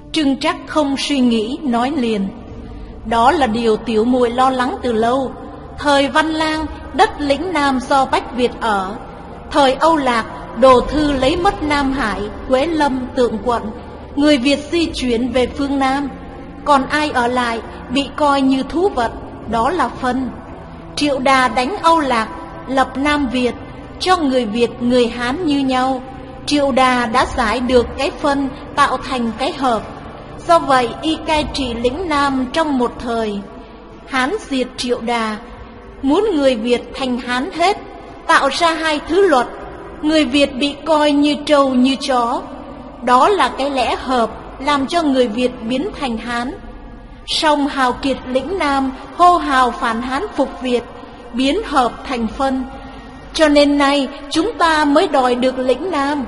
Trưng Trắc không suy nghĩ nói liền: đó là điều tiểu muội lo lắng từ lâu. Thời Văn Lang, đất lĩnh Nam do Bách Việt ở. Thời Âu Lạc, Đồ Thư lấy mất Nam Hải, Quế Lâm, Tượng Quận. Người Việt di chuyển về phương Nam. Còn ai ở lại bị coi như thú vật, đó là phân. Triệu Đà đánh Âu Lạc, lập Nam Việt, cho người Việt người Hán như nhau. Triệu Đà đã giải được cái phân, tạo thành cái hợp. Do vậy y cai trị lĩnh Nam trong một thời. Hán diệt Triệu Đà, muốn người Việt thành Hán hết, tạo ra hai thứ luật. Người Việt bị coi như trâu như chó. Đó là cái lẽ hợp làm cho người Việt biến thành Hán. Song hào kiệt lĩnh Nam hô hào phản Hán phục Việt, biến hợp thành phân. Cho nên nay chúng ta mới đòi được lĩnh Nam.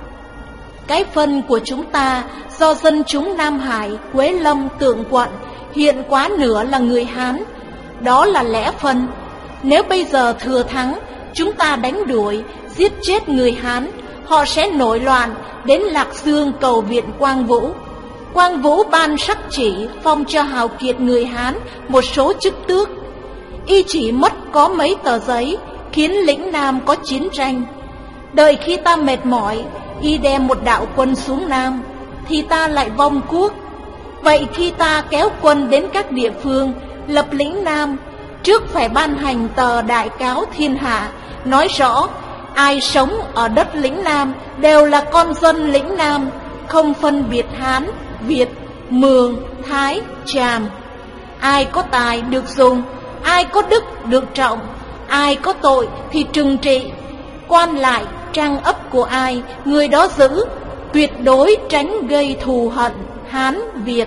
Cái phân của chúng ta do dân chúng Nam Hải, Quế Lâm, Tượng Quận hiện quá nửa là người Hán. Đó là lẽ phân. Nếu bây giờ thừa thắng, chúng ta đánh đuổi, giết chết người Hán, họ sẽ nổi loạn, đến Lạc Dương cầu viện Quang Vũ. Quang Vũ ban sắc chỉ phong cho hào kiệt người Hán một số chức tước. Y chỉ mất có mấy tờ giấy, khiến lĩnh Nam có chiến tranh. Đợi khi ta mệt mỏi, y đem một đạo quân xuống Nam, thì ta lại vong quốc. Vậy khi ta kéo quân đến các địa phương, lập lĩnh Nam, trước phải ban hành tờ đại cáo thiên hạ, nói rõ ai sống ở đất lĩnh Nam đều là con dân lĩnh Nam, không phân biệt Hán, Việt, Mường, Thái, Tràm. Ai có tài được dùng, ai có đức được trọng, ai có tội thì trừng trị. Quan lại, trang ấp của ai, người đó giữ, tuyệt đối tránh gây thù hận Hán, Việt.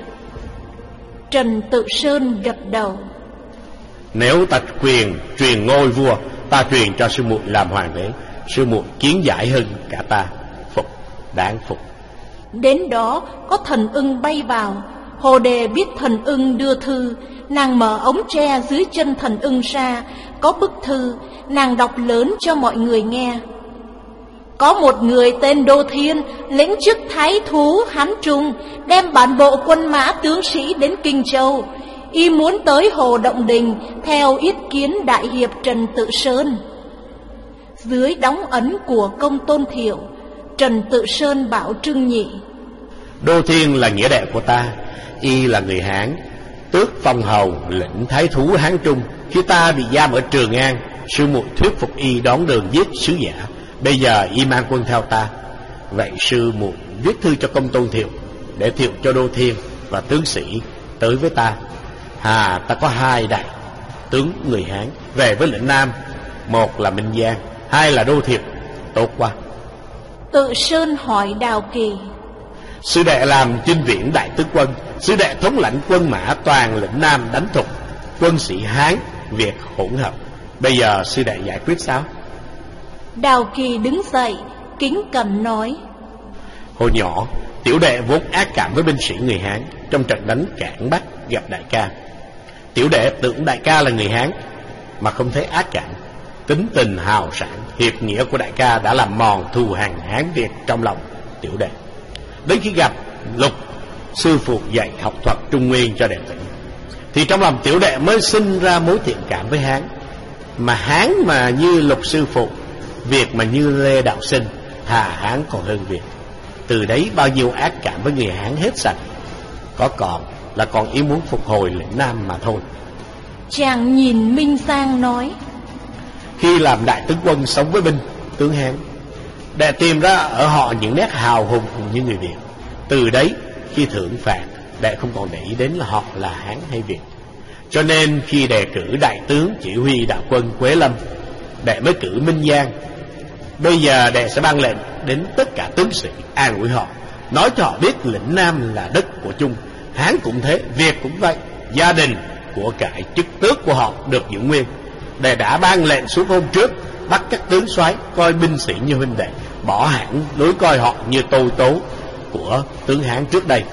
Trần Tự Sơn gật đầu. Nếu ta quyền truyền ngôi vua, ta truyền cho sư muội làm hoàng đế. Sư muội kiến giải hơn cả ta, phục, đáng phục. Đến đó có thần ưng bay vào. Hồ Đề biết thần ưng đưa thư, nàng mở ống tre dưới chân thần ưng ra, có bức thư, nàng đọc lớn cho mọi người nghe. Có một người tên Đô Thiên, lĩnh chức thái thú Hán Trung, đem bản bộ quân mã tướng sĩ đến Kinh Châu. Y muốn tới Hồ Động Đình theo yết kiến đại hiệp Trần Tự Sơn. Dưới đóng ấn của Công Tôn Thiệu, Trần Tự Sơn bảo Trưng Nhị: Đô Thiên là nghĩa đệ của ta, y là người Hán, tước phong hầu lĩnh thái thú Hán Trung. Khi ta bị giam ở Trường An, sư muội thuyết phục y đón đường giết sứ giả. Bây giờ y mang quân theo ta. Vậy sư muội viết thư cho Công Tôn Thiệu, để Thiệu cho Đô Thiên và tướng sĩ tới với ta. Hà, ta có hai đại tướng người Hán về với lĩnh Nam, một là Minh Giang, hai là Đô Thiệu. Tốt quá. Tự Sơn hỏi Đào Kỳ: Sư đệ làm chinh viễn đại tướng quân, sư đệ thống lãnh quân mã toàn lĩnh Nam đánh thục, quân sĩ Hán, Việt hỗn hợp. Bây giờ sư đệ giải quyết sao? Đào Kỳ đứng dậy, kính cẩn nói: Hồi nhỏ, tiểu đệ vốn ác cảm với binh sĩ người Hán. Trong trận đánh Cảng Bắc gặp đại ca, tiểu đệ tưởng đại ca là người Hán, mà không thấy ác cảm. Tính tình hào sảng, hiệp nghĩa của đại ca đã làm mòn thù hằn Hán Việt trong lòng tiểu đệ. Đến khi gặp Lục sư phụ dạy học thuật Trung Nguyên cho đệ tử, thì trong lòng tiểu đệ mới sinh ra mối thiện cảm với Hán. Mà Hán mà như Lục sư phụ, Việt mà như Lê Đạo Sinh, thà Hán còn hơn Việt. Từ đấy bao nhiêu ác cảm với người Hán hết sạch. Có còn là còn ý muốn phục hồi lĩnh Nam mà thôi. Chàng nhìn Minh Giang nói: Khi làm đại tướng quân sống với binh tướng Hán, đệ tìm ra ở họ những nét hào hùng như người Việt. Từ đấy khi thưởng phạt, đệ không còn để ý đến là họ là Hán hay Việt. Cho nên khi đề cử đại tướng chỉ huy đạo quân Quế Lâm, đệ mới cử Minh Giang. Bây giờ đệ sẽ ban lệnh đến tất cả tướng sĩ, an ủi họ, nói cho họ biết lĩnh Nam là đất của chung, Hán cũng thế, Việt cũng vậy. Gia đình của cải chức tước của họ được giữ nguyên. Đệ đã ban lệnh suốt hôm trước, bắt các tướng soái coi binh sĩ như huynh đệ, bỏ hẳn đối coi họ như tôi tố của tướng Hán trước đây.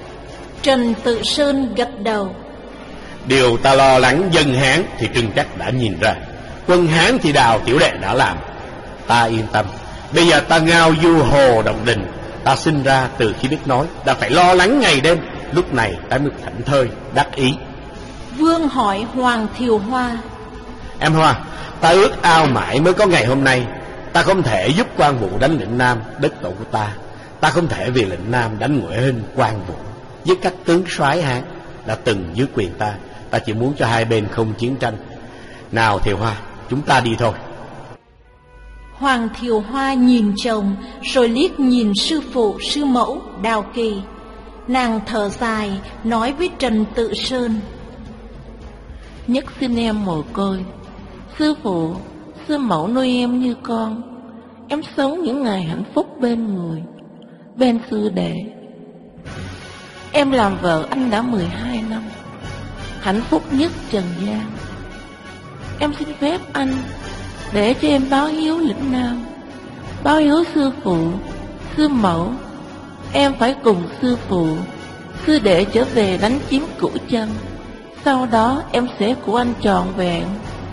Trần Tự Sơn gật đầu. Điều ta lo lắng dân Hán thì Trưng Trắc đã nhìn ra. Quân Hán thì Đào tiểu đệ đã làm, ta yên tâm. Bây giờ ta ngao du Hồ Động Đình, Ta sinh ra từ khi biết nói, đã phải lo lắng ngày đêm, lúc này ta mới thảnh thơi, đắc ý. Vương hỏi Hoàng Thiều Hoa: Em Hoa, ta ước ao mãi mới có ngày hôm nay. Ta không thể giúp Quan Vũ đánh lĩnh Nam, đất tổ của ta. Ta không thể vì lĩnh Nam đánh Nguyễn Hinh, Quan Vũ, với các tướng soái Hán đã từng dưới quyền ta. Ta chỉ muốn cho hai bên không chiến tranh. Nào Thiều Hoa, chúng ta đi thôi. Hoàng Thiều Hoa nhìn chồng, rồi liếc nhìn sư phụ sư mẫu Đào Kỳ. Nàng thở dài nói với Trần Tự Sơn: Nhất xin em mồ côi, sư phụ, sư mẫu nuôi em như con. Em sống những ngày hạnh phúc bên người, bên sư đệ. Em làm vợ anh đã mười hai năm, hạnh phúc nhất trần gian. Em xin phép anh để cho em báo hiếu lĩnh Nam, báo hiếu sư phụ, sư mẫu. Em phải cùng sư phụ, sư đệ trở về đánh chiếm Cửu Chân. Sau đó em sẽ của anh trọn vẹn.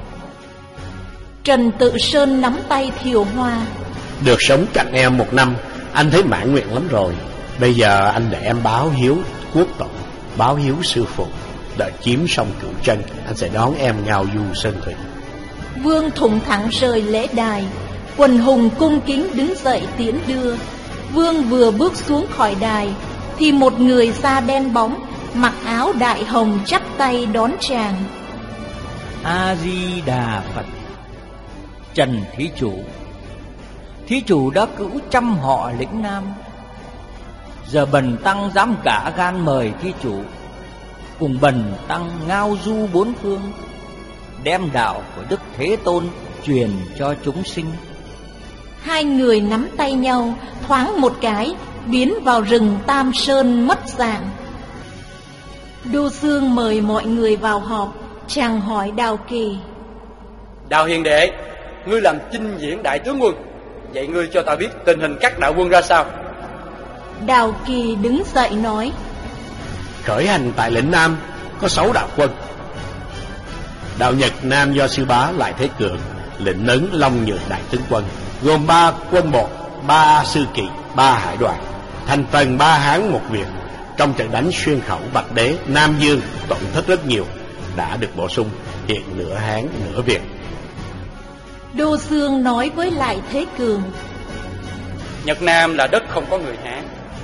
Trần Tự Sơn nắm tay Thiều Hoa: Được sống cạnh em một năm, anh thấy mãn nguyện lắm rồi. Bây giờ anh để em báo hiếu quốc tổ, báo hiếu sư phụ. Đợi chiếm xong Cửu Chân, anh sẽ đón em ngao du sơn thủy. Vương thủng thẳng rời lễ đài. Quần hùng cung kính đứng dậy tiễn đưa. Vương vừa bước xuống khỏi đài thì một người da đen bóng, mặc áo đại hồng chắp tay đón chàng. A Di Đà Phật. Trần thí chủ, thí chủ đã cứu trăm họ lĩnh Nam. Giờ bần tăng dám cả gan mời thí chủ cùng bần tăng ngao du bốn phương, đem đạo của Đức Thế Tôn truyền cho chúng sinh. Hai người nắm tay nhau, thoáng một cái biến vào rừng Tam Sơn mất dạng. Đô Dương mời mọi người vào họp. Chàng hỏi Đào Kỳ: Đào hiền đệ, ngươi làm chinh diễn đại tướng quân, vậy ngươi cho ta biết tình hình các đạo quân ra sao? Đào Kỳ đứng dậy nói: Khởi hành tại lĩnh Nam có sáu đạo quân. Đạo Nhật Nam do sư bá Lại Thế Cường lĩnh Ấn Long Nhược đại tướng quân, gồm ba quân bộ, ba sư kỵ, ba hải đoàn, thành phần ba Hán một Việt. Trong trận đánh xuyên khẩu Bạch Đế, Nam Dương tổn thất rất nhiều, đã được bổ sung, hiện nửa Hán nửa Việt. Đô Dương nói với Lại Thế Cường: Nhật Nam là đất không có người Hán.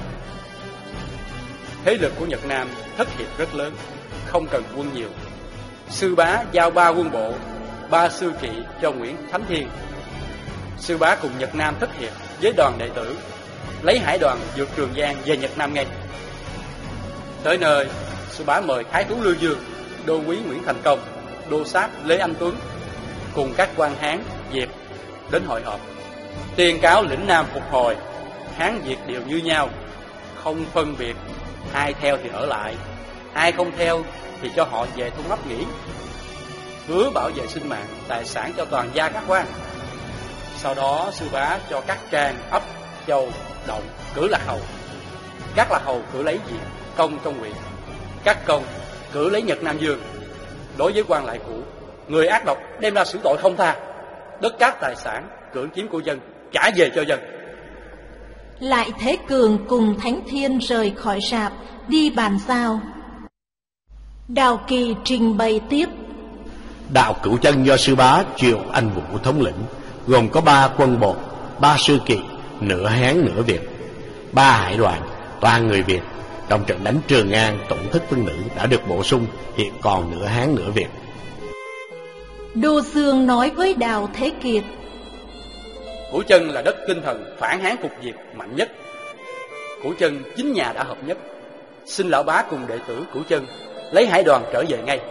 Thế lực của Nhật Nam thất hiệp rất lớn, không cần quân nhiều. Sư bá giao ba quân bộ, ba sư kỵ cho Nguyễn Thánh Thiên. Sư bá cùng Nhật Nam thất hiệp với đoàn đệ tử, lấy hải đoàn vượt Trường Giang về Nhật Nam ngay. Tới nơi, sư bá mời Thái thú Lưu Dương, đô úy Nguyễn Thành Công, đô sát Lê Anh Tuấn cùng các quan Hán, Việt đến hội họp, tuyên cáo lĩnh Nam phục hồi, Hán Việt đều như nhau, không phân biệt, ai theo thì ở lại, ai không theo thì cho họ về thôn ấp nghỉ, hứa bảo vệ sinh mạng, tài sản cho toàn gia các quan. Sau đó sư bá cho các trang, ấp, châu, động cử lạc hầu, các lạc hầu cử lấy Việt, công trong huyện, các công cử lấy Nhật Nam Dương. Đối với quan lại cũ, người ác độc đem ra xử tội không tha, đất cát tài sản cưỡng chiếm của dân trả về cho dân. Lại Thế Cường cùng Thánh Thiên rời khỏi rạp đi bàn giao. Đào Kỳ trình bày tiếp: Đạo Cửu Chân do sư bá Triệu Anh Vũ thống lĩnh, gồm có ba quân bộ, ba sư kỵ, nửa Hán nửa Việt, ba hải đoàn, toàn người Việt. Trong trận đánh Trường An tổn thất phân nửa, đã được bổ sung, hiện còn nửa Hán nửa Việt. Đô Dương nói với Đào Thế Kiệt: Cửu Chân là đất tinh thần phản Hán phục Việt mạnh nhất. Cửu Chân chính nhà đã hợp nhất, xin lão bá cùng đệ tử Cửu Chân lấy hải đoàn trở về ngay.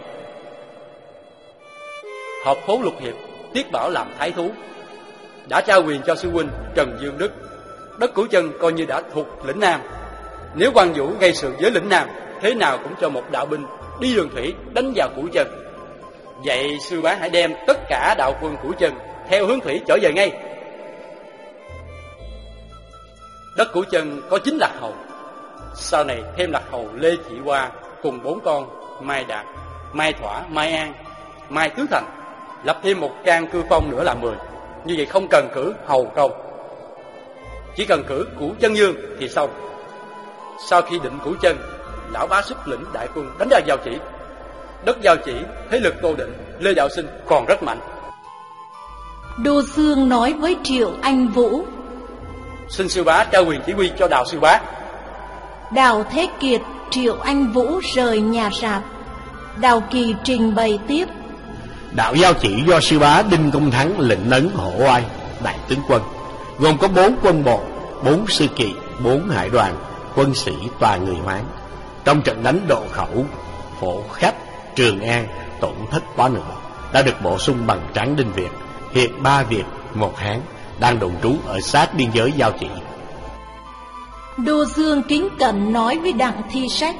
Họp phố lục hiệp, Tiết Bảo làm thái thú, đã trao quyền cho sư huynh Trần Dương Đức. Đất Cửu Chân coi như đã thuộc lĩnh Nam. Nếu Quan Vũ gây sự với lĩnh Nam, thế nào cũng cho một đạo binh đi đường thủy đánh vào Cửu Chân. Vậy sư bá hãy đem tất cả đạo quân Cửu Chân theo hướng thủy trở về ngay. Đất Cửu Chân có chín lạc hầu, sau này thêm lạc hầu Lê Thị Hoa cùng bốn con Mai Đạt, Mai Thỏa, Mai An, Mai Tứ Thành, lập thêm một trang cư phong nữa là mười. Như vậy không cần cử hầu công. chỉ cần cử Củ Chân Dương thì xong. Sau khi định Củ Chân, lão bá xuất lĩnh đại quân đánh ra Giao Chỉ. Đất Giao Chỉ thế lực vô định, Lê Đạo Sinh còn rất mạnh. Đô Dương nói với Triệu Anh Vũ: xin sư bá trao quyền chỉ huy cho Đào sư bá. Đào Thế Kiệt, Triệu Anh Vũ rời nhà rạp. Đào Kỳ trình bày tiếp: đạo Giao Chỉ do sư bá Đinh Công Thắng lĩnh ấn hộ oai đại tướng quân, gồm có bốn quân bộ, bốn sư kỵ, bốn hải đoàn, quân sĩ toàn người Hoán. Trong trận đánh Độ Khẩu, Phổ Khách, Trường An tổn thất quá nửa, đã được bổ sung bằng Tráng Đinh Việt. Hiện ba Việt, một Hán đang đồn trú ở sát biên giới Giao Chỉ. Đô Dương kính cẩn nói với Đặng Thi Sách: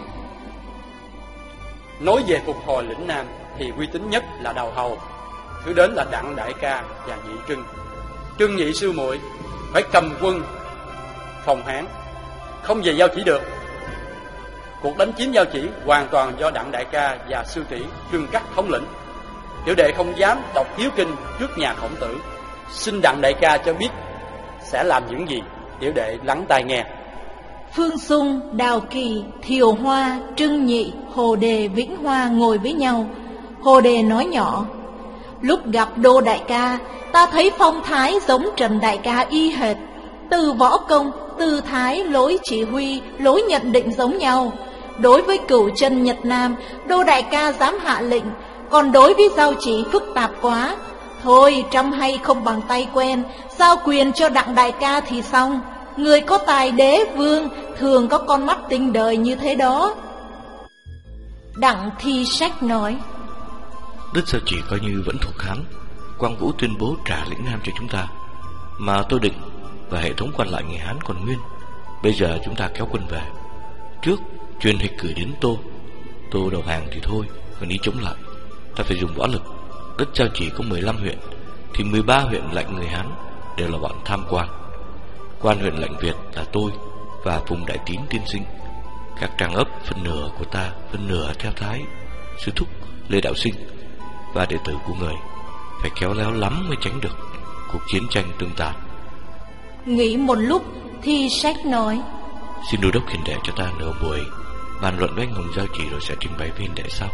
nói về phục hồi lĩnh Nam thì uy tín nhất là Đào Hầu, thứ đến là Đặng Đại Ca và Nhị Trưng. Trưng nhị sư muội phải cầm quân phòng Hán, không về Giao Chỉ được. Cuộc đánh chiếm Giao Chỉ hoàn toàn do Đặng Đại Ca và sư tỷ Trưng Cắt thống lĩnh. Tiểu đệ không dám đọc hiếu kinh trước nhà Khổng Tử, xin Đặng Đại Ca cho biết sẽ làm những gì. Tiểu đệ lắng tai nghe. Phương Sung, Đào Kỳ, Thiều Hoa, Trưng Nhị, Hồ Đề, Vĩnh Hoa ngồi với nhau. Hồ Đề nói nhỏ: lúc gặp Đô Đại Ca, ta thấy phong thái giống Trần Đại Ca y hệt. Từ võ công, tư thái, lối chỉ huy, lối nhận định giống nhau. Đối với Cửu Chân Nhật Nam, Đô Đại Ca dám hạ lệnh, còn đối với Giao Chỉ phức tạp quá. Thôi, trăm hay không bằng tay quen, giao quyền cho Đặng Đại Ca thì xong. Người có tài đế vương thường có con mắt tinh đời như thế đó. Đặng Thi Sách nói: đất Giao Chỉ coi như vẫn thuộc Hán. Quang Vũ tuyên bố trả lĩnh Nam cho chúng ta, mà Tô Định và hệ thống quan lại người Hán còn nguyên. Bây giờ chúng ta kéo quân về. Trước truyền hịch gửi đến Tô. Tô đầu hàng thì thôi, còn ý chống lại ta phải dùng võ lực. Đất Giao Chỉ có mười lăm huyện, thì mười ba huyện lệnh người Hán đều là bọn tham quan. Quan huyện lệnh Việt là tôi và Phùng Đại Tín tiên sinh. Các trang ấp phân nửa của ta, phân nửa theo Thái, sư thúc Lê Đạo Sinh và đệ tử của người. Phải khéo léo lắm mới tránh được cuộc chiến tranh tương tàn. Nghĩ một lúc, Thi Sách nói: xin đô đốc hiền đệ cho ta nửa buổi bàn luận với anh hùng Giao Chỉ, rồi sẽ trình bày với hiền đệ sau.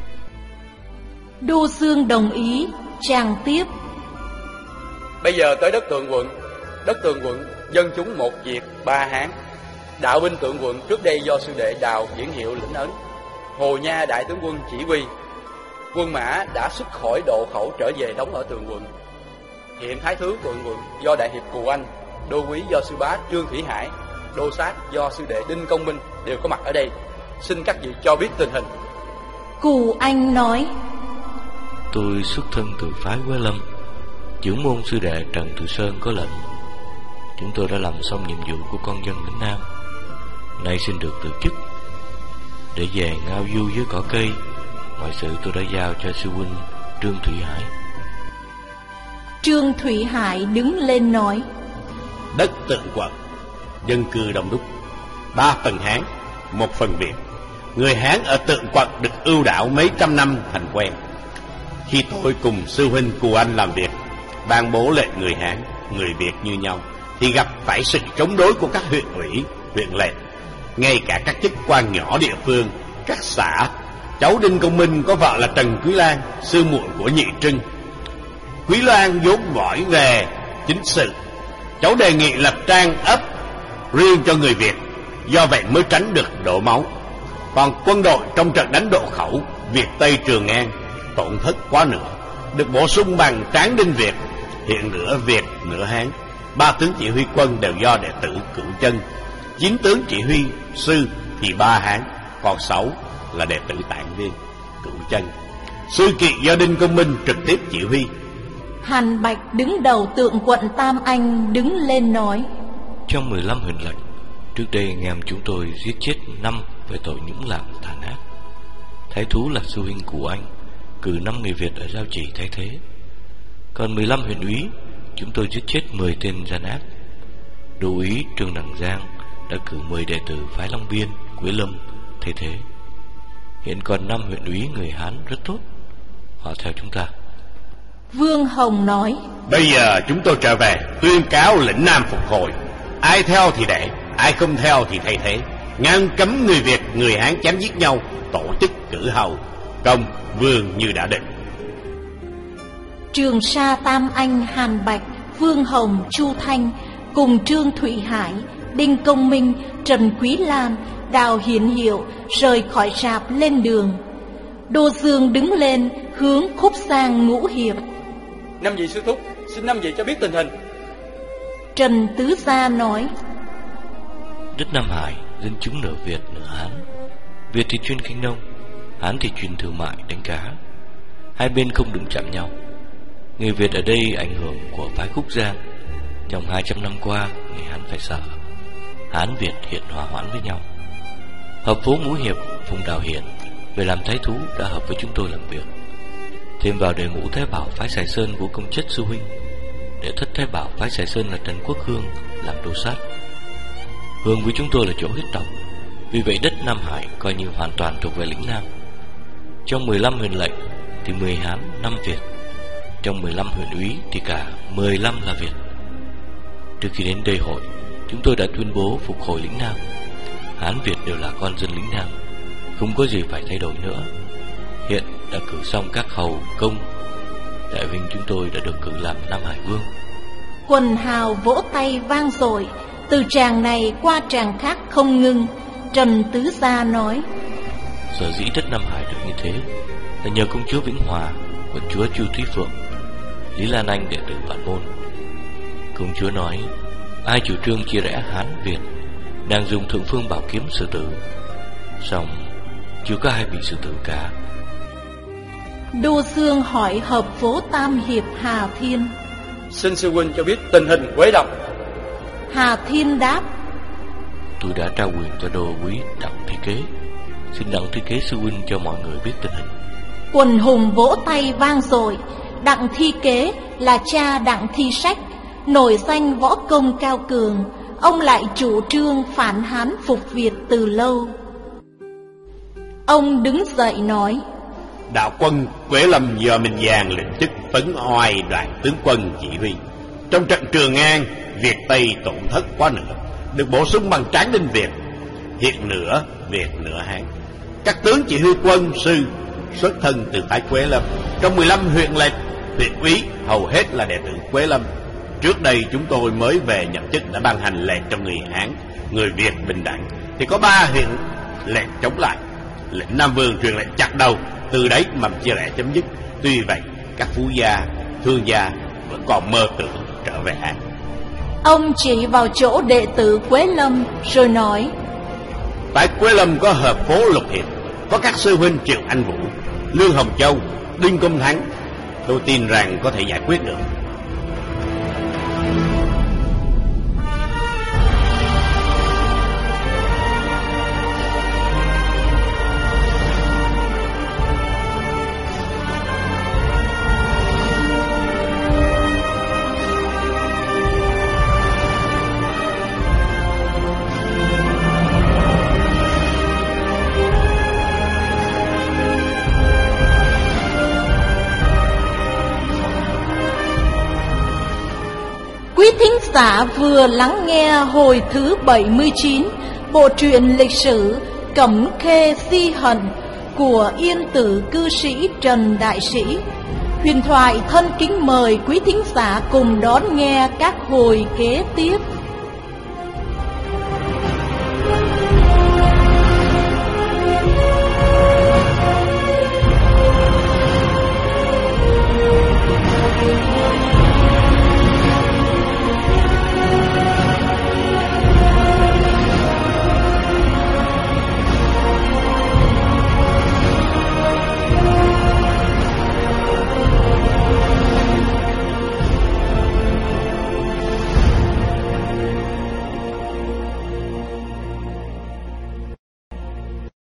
Đô Dương đồng ý. Chàng tiếp: bây giờ tới đất Tượng Quận. Đất Tượng Quận dân chúng một Việt ba Hán. Đạo binh Tượng Quận trước đây do sư đệ Đào Viễn Hiệu lĩnh ấn, Hồ Nha đại tướng quân chỉ huy. Quân mã đã xuất khỏi Độ Khẩu trở về đóng ở Tượng Quận. Hiện Thái Thứ Tượng Quận do đại hiệp Cù Anh, đô úy do sư bá Trương Thủy Hải, đô sát do sư đệ Đinh Công Minh đều có mặt ở đây. Xin các vị cho biết tình hình. Cù Anh nói: tôi xuất thân từ phái Quế Lâm, trưởng môn sư đệ Trần Từ Sơn có lệnh. Chúng tôi đã làm xong nhiệm vụ của con dân lĩnh Nam, nay xin được từ chức để về ngao du dưới cỏ cây. Mọi sự tôi đã giao cho sư huynh Trương Thủy Hải. Trương Thủy Hải đứng lên nói: đất Tượng Quận dân cư đông đúc, ba phần Hán, một phần Việt. Người Hán ở Tượng Quận được ưu đãi mấy trăm năm thành quen. Khi tôi cùng sư huynh Cù Anh làm việc, ban bố lệnh người Hán, người Việt như nhau, thì gặp phải sự chống đối của các huyện ủy, huyện lệnh, ngay cả các chức quan nhỏ địa phương, các xã. Cháu Đinh Công Minh có vợ là Trần Quý Lan, sư muội của Nhị Trưng. Quý Lan vốn giỏi về chính sự, cháu đề nghị lập trang ấp riêng cho người Việt, do vậy mới tránh được đổ máu. Còn quân đội trong trận đánh Độ Khẩu, Việt Tây Trường An tổn thất quá nửa, được bổ sung bằng Tráng Đinh Việt. Hiện nửa Việt nửa Hán, ba tướng chỉ huy quân đều do đệ tử Cửu Chân, chín tướng chỉ huy sư thì ba Hán, còn sáu là đệ tử Tạng Viên, Cửu Chân. Sư kỵ do Đinh Công Minh trực tiếp chỉ huy. Hàn Bạch đứng đầu Tượng Quận Tam Anh đứng lên nói: trong mười lăm huyện lệnh, trước đây anh em chúng tôi giết chết năm về tội nhũng làm tàn ác. Thái thú là sư huynh của anh, cử năm người Việt ở Giao Chỉ thay thế. Còn mười lăm huyện úy, chúng tôi giết chết mười tên gian ác. Đô úy Trương Đằng Giang đã cử mười đệ tử phái Long Biên, Quế Lâm thay thế. Hiện còn năm huyện úy người Hán rất tốt, họ theo chúng ta. Vương Hồng nói: bây giờ chúng tôi trở về tuyên cáo lĩnh Nam phục hồi. Ai theo thì để, ai không theo thì thay thế. Ngăn cấm người Việt, người Hán chém giết nhau, tổ chức cử hầu, công vương như đã định. Trường Sa Tam Anh, Hàn Bạch, Vương Hồng, Chu Thanh cùng Trương Thụy Hải, Đinh Công Minh, Trần Quý Lan, Đào Hiển Hiệu rời khỏi rạp lên đường. Đô Dương đứng lên hướng khúc sang Ngũ Hiệp. Năm vị sư thúc, xin năm vị cho biết tình hình. Trần Tứ Gia nói: Đất Nam Hải dân chúng nửa Việt nửa Hán. Việt thì chuyên kinh nông, Hán thì chuyên thương mại đánh cá. Hai bên không đụng chạm nhau. Người Việt ở đây ảnh hưởng của phái Khúc Giang. Trong hai trăm năm qua, người Hán phải sợ. Hán Việt hiện hòa hoãn với nhau. Hợp phố Ngũ Hiệp, Phùng Đào Hiển về làm thái thú đã hợp với chúng tôi làm việc. Thêm vào đề ngũ Thái Bảo phái Sài Sơn của công chất sư huynh, để thất Thái Bảo phái Sài Sơn là Trần Quốc Hương làm đô sát. Hương với chúng tôi là chỗ huyết tộc, vì vậy đất Nam Hải coi như hoàn toàn thuộc về lĩnh Nam. Trong mười lăm huyện lệnh thì mười Hán, năm Việt. Trong mười lăm huyện úy thì cả mười lăm là Việt. Trước khi đến đây hội, chúng tôi đã tuyên bố phục hồi lĩnh Nam. Hán Việt đều là con dân lĩnh Nam, không có gì phải thay đổi nữa. Hiện đã cử xong các hầu công. Đại huynh chúng tôi đã được cử làm Nam Hải Vương. Quần hào vỗ tay vang dội, từ tràng này qua tràng khác không ngưng. Trần Tứ Gia nói: Sở dĩ đất Nam Hải được như thế là nhờ công chúa Vĩnh Hòa, quận chúa Chu Thúy Phượng, Lý Lan Anh đệ tử Vạn Môn. Công chúa nói ai chủ trương chia rẽ Hán Việt, nàng dùng thượng phương bảo kiếm xử tử. Song chưa có ai bị xử tử cả. Đô Dương hỏi hợp phố Tam Hiệp Hà Thiên: Xin sư huynh cho biết tình hình Quế Lâm. Hà Thiên đáp: Tôi đã trao quyền cho đô úy Đặng Thi Kế. Xin Đặng Thi Kế sư huynh cho mọi người biết tình hình. Quần hùng vỗ tay vang dội. Đặng Thi Kế là cha Đặng Thi Sách, nổi danh võ công cao cường. Ông lại chủ trương phản Hán phục Việt từ lâu. Ông đứng dậy nói: Đạo quân Quế Lâm do Minh Giang lệnh chức Tấn Oai đoàn tướng quân chỉ huy. Trong trận Trường An, Việt Tây tổn thất quá nửa, được bổ sung bằng Tráng Đinh Việt. Hiện nửa Việt nửa Hán. Các tướng chỉ huy quân sư xuất thân từ phái Quế Lâm. Trong mười lăm huyện lệnh, huyện úy hầu hết là đệ tử Quế Lâm. Trước đây chúng tôi mới về nhậm chức đã ban hành lệnh cho người Hán, người Việt bình đẳng, thì có ba huyện lệnh chống lại. Lệnh Nam Vương truyền lệnh chặt đầu, từ đấy mầm chia rẽ chấm dứt. Tuy vậy, các phú gia, thương gia vẫn còn mơ tưởng trở về Hán. Ông chỉ vào chỗ đệ tử Quế Lâm rồi nói: Tại Quế Lâm có hợp phố Lục Hiệp, có các sư huynh Triệu Anh Vũ, Lương Hồng Châu, Đinh Công Thắng. Tôi tin rằng có thể giải quyết được. Quý thính giả vừa lắng nghe hồi thứ bảy mươi chín bộ truyện lịch sử Cẩm Khê Si Hận của Yên Tử cư sĩ Trần Đại Sĩ. Huyền thoại thân kính mời quý thính giả cùng đón nghe các hồi kế tiếp.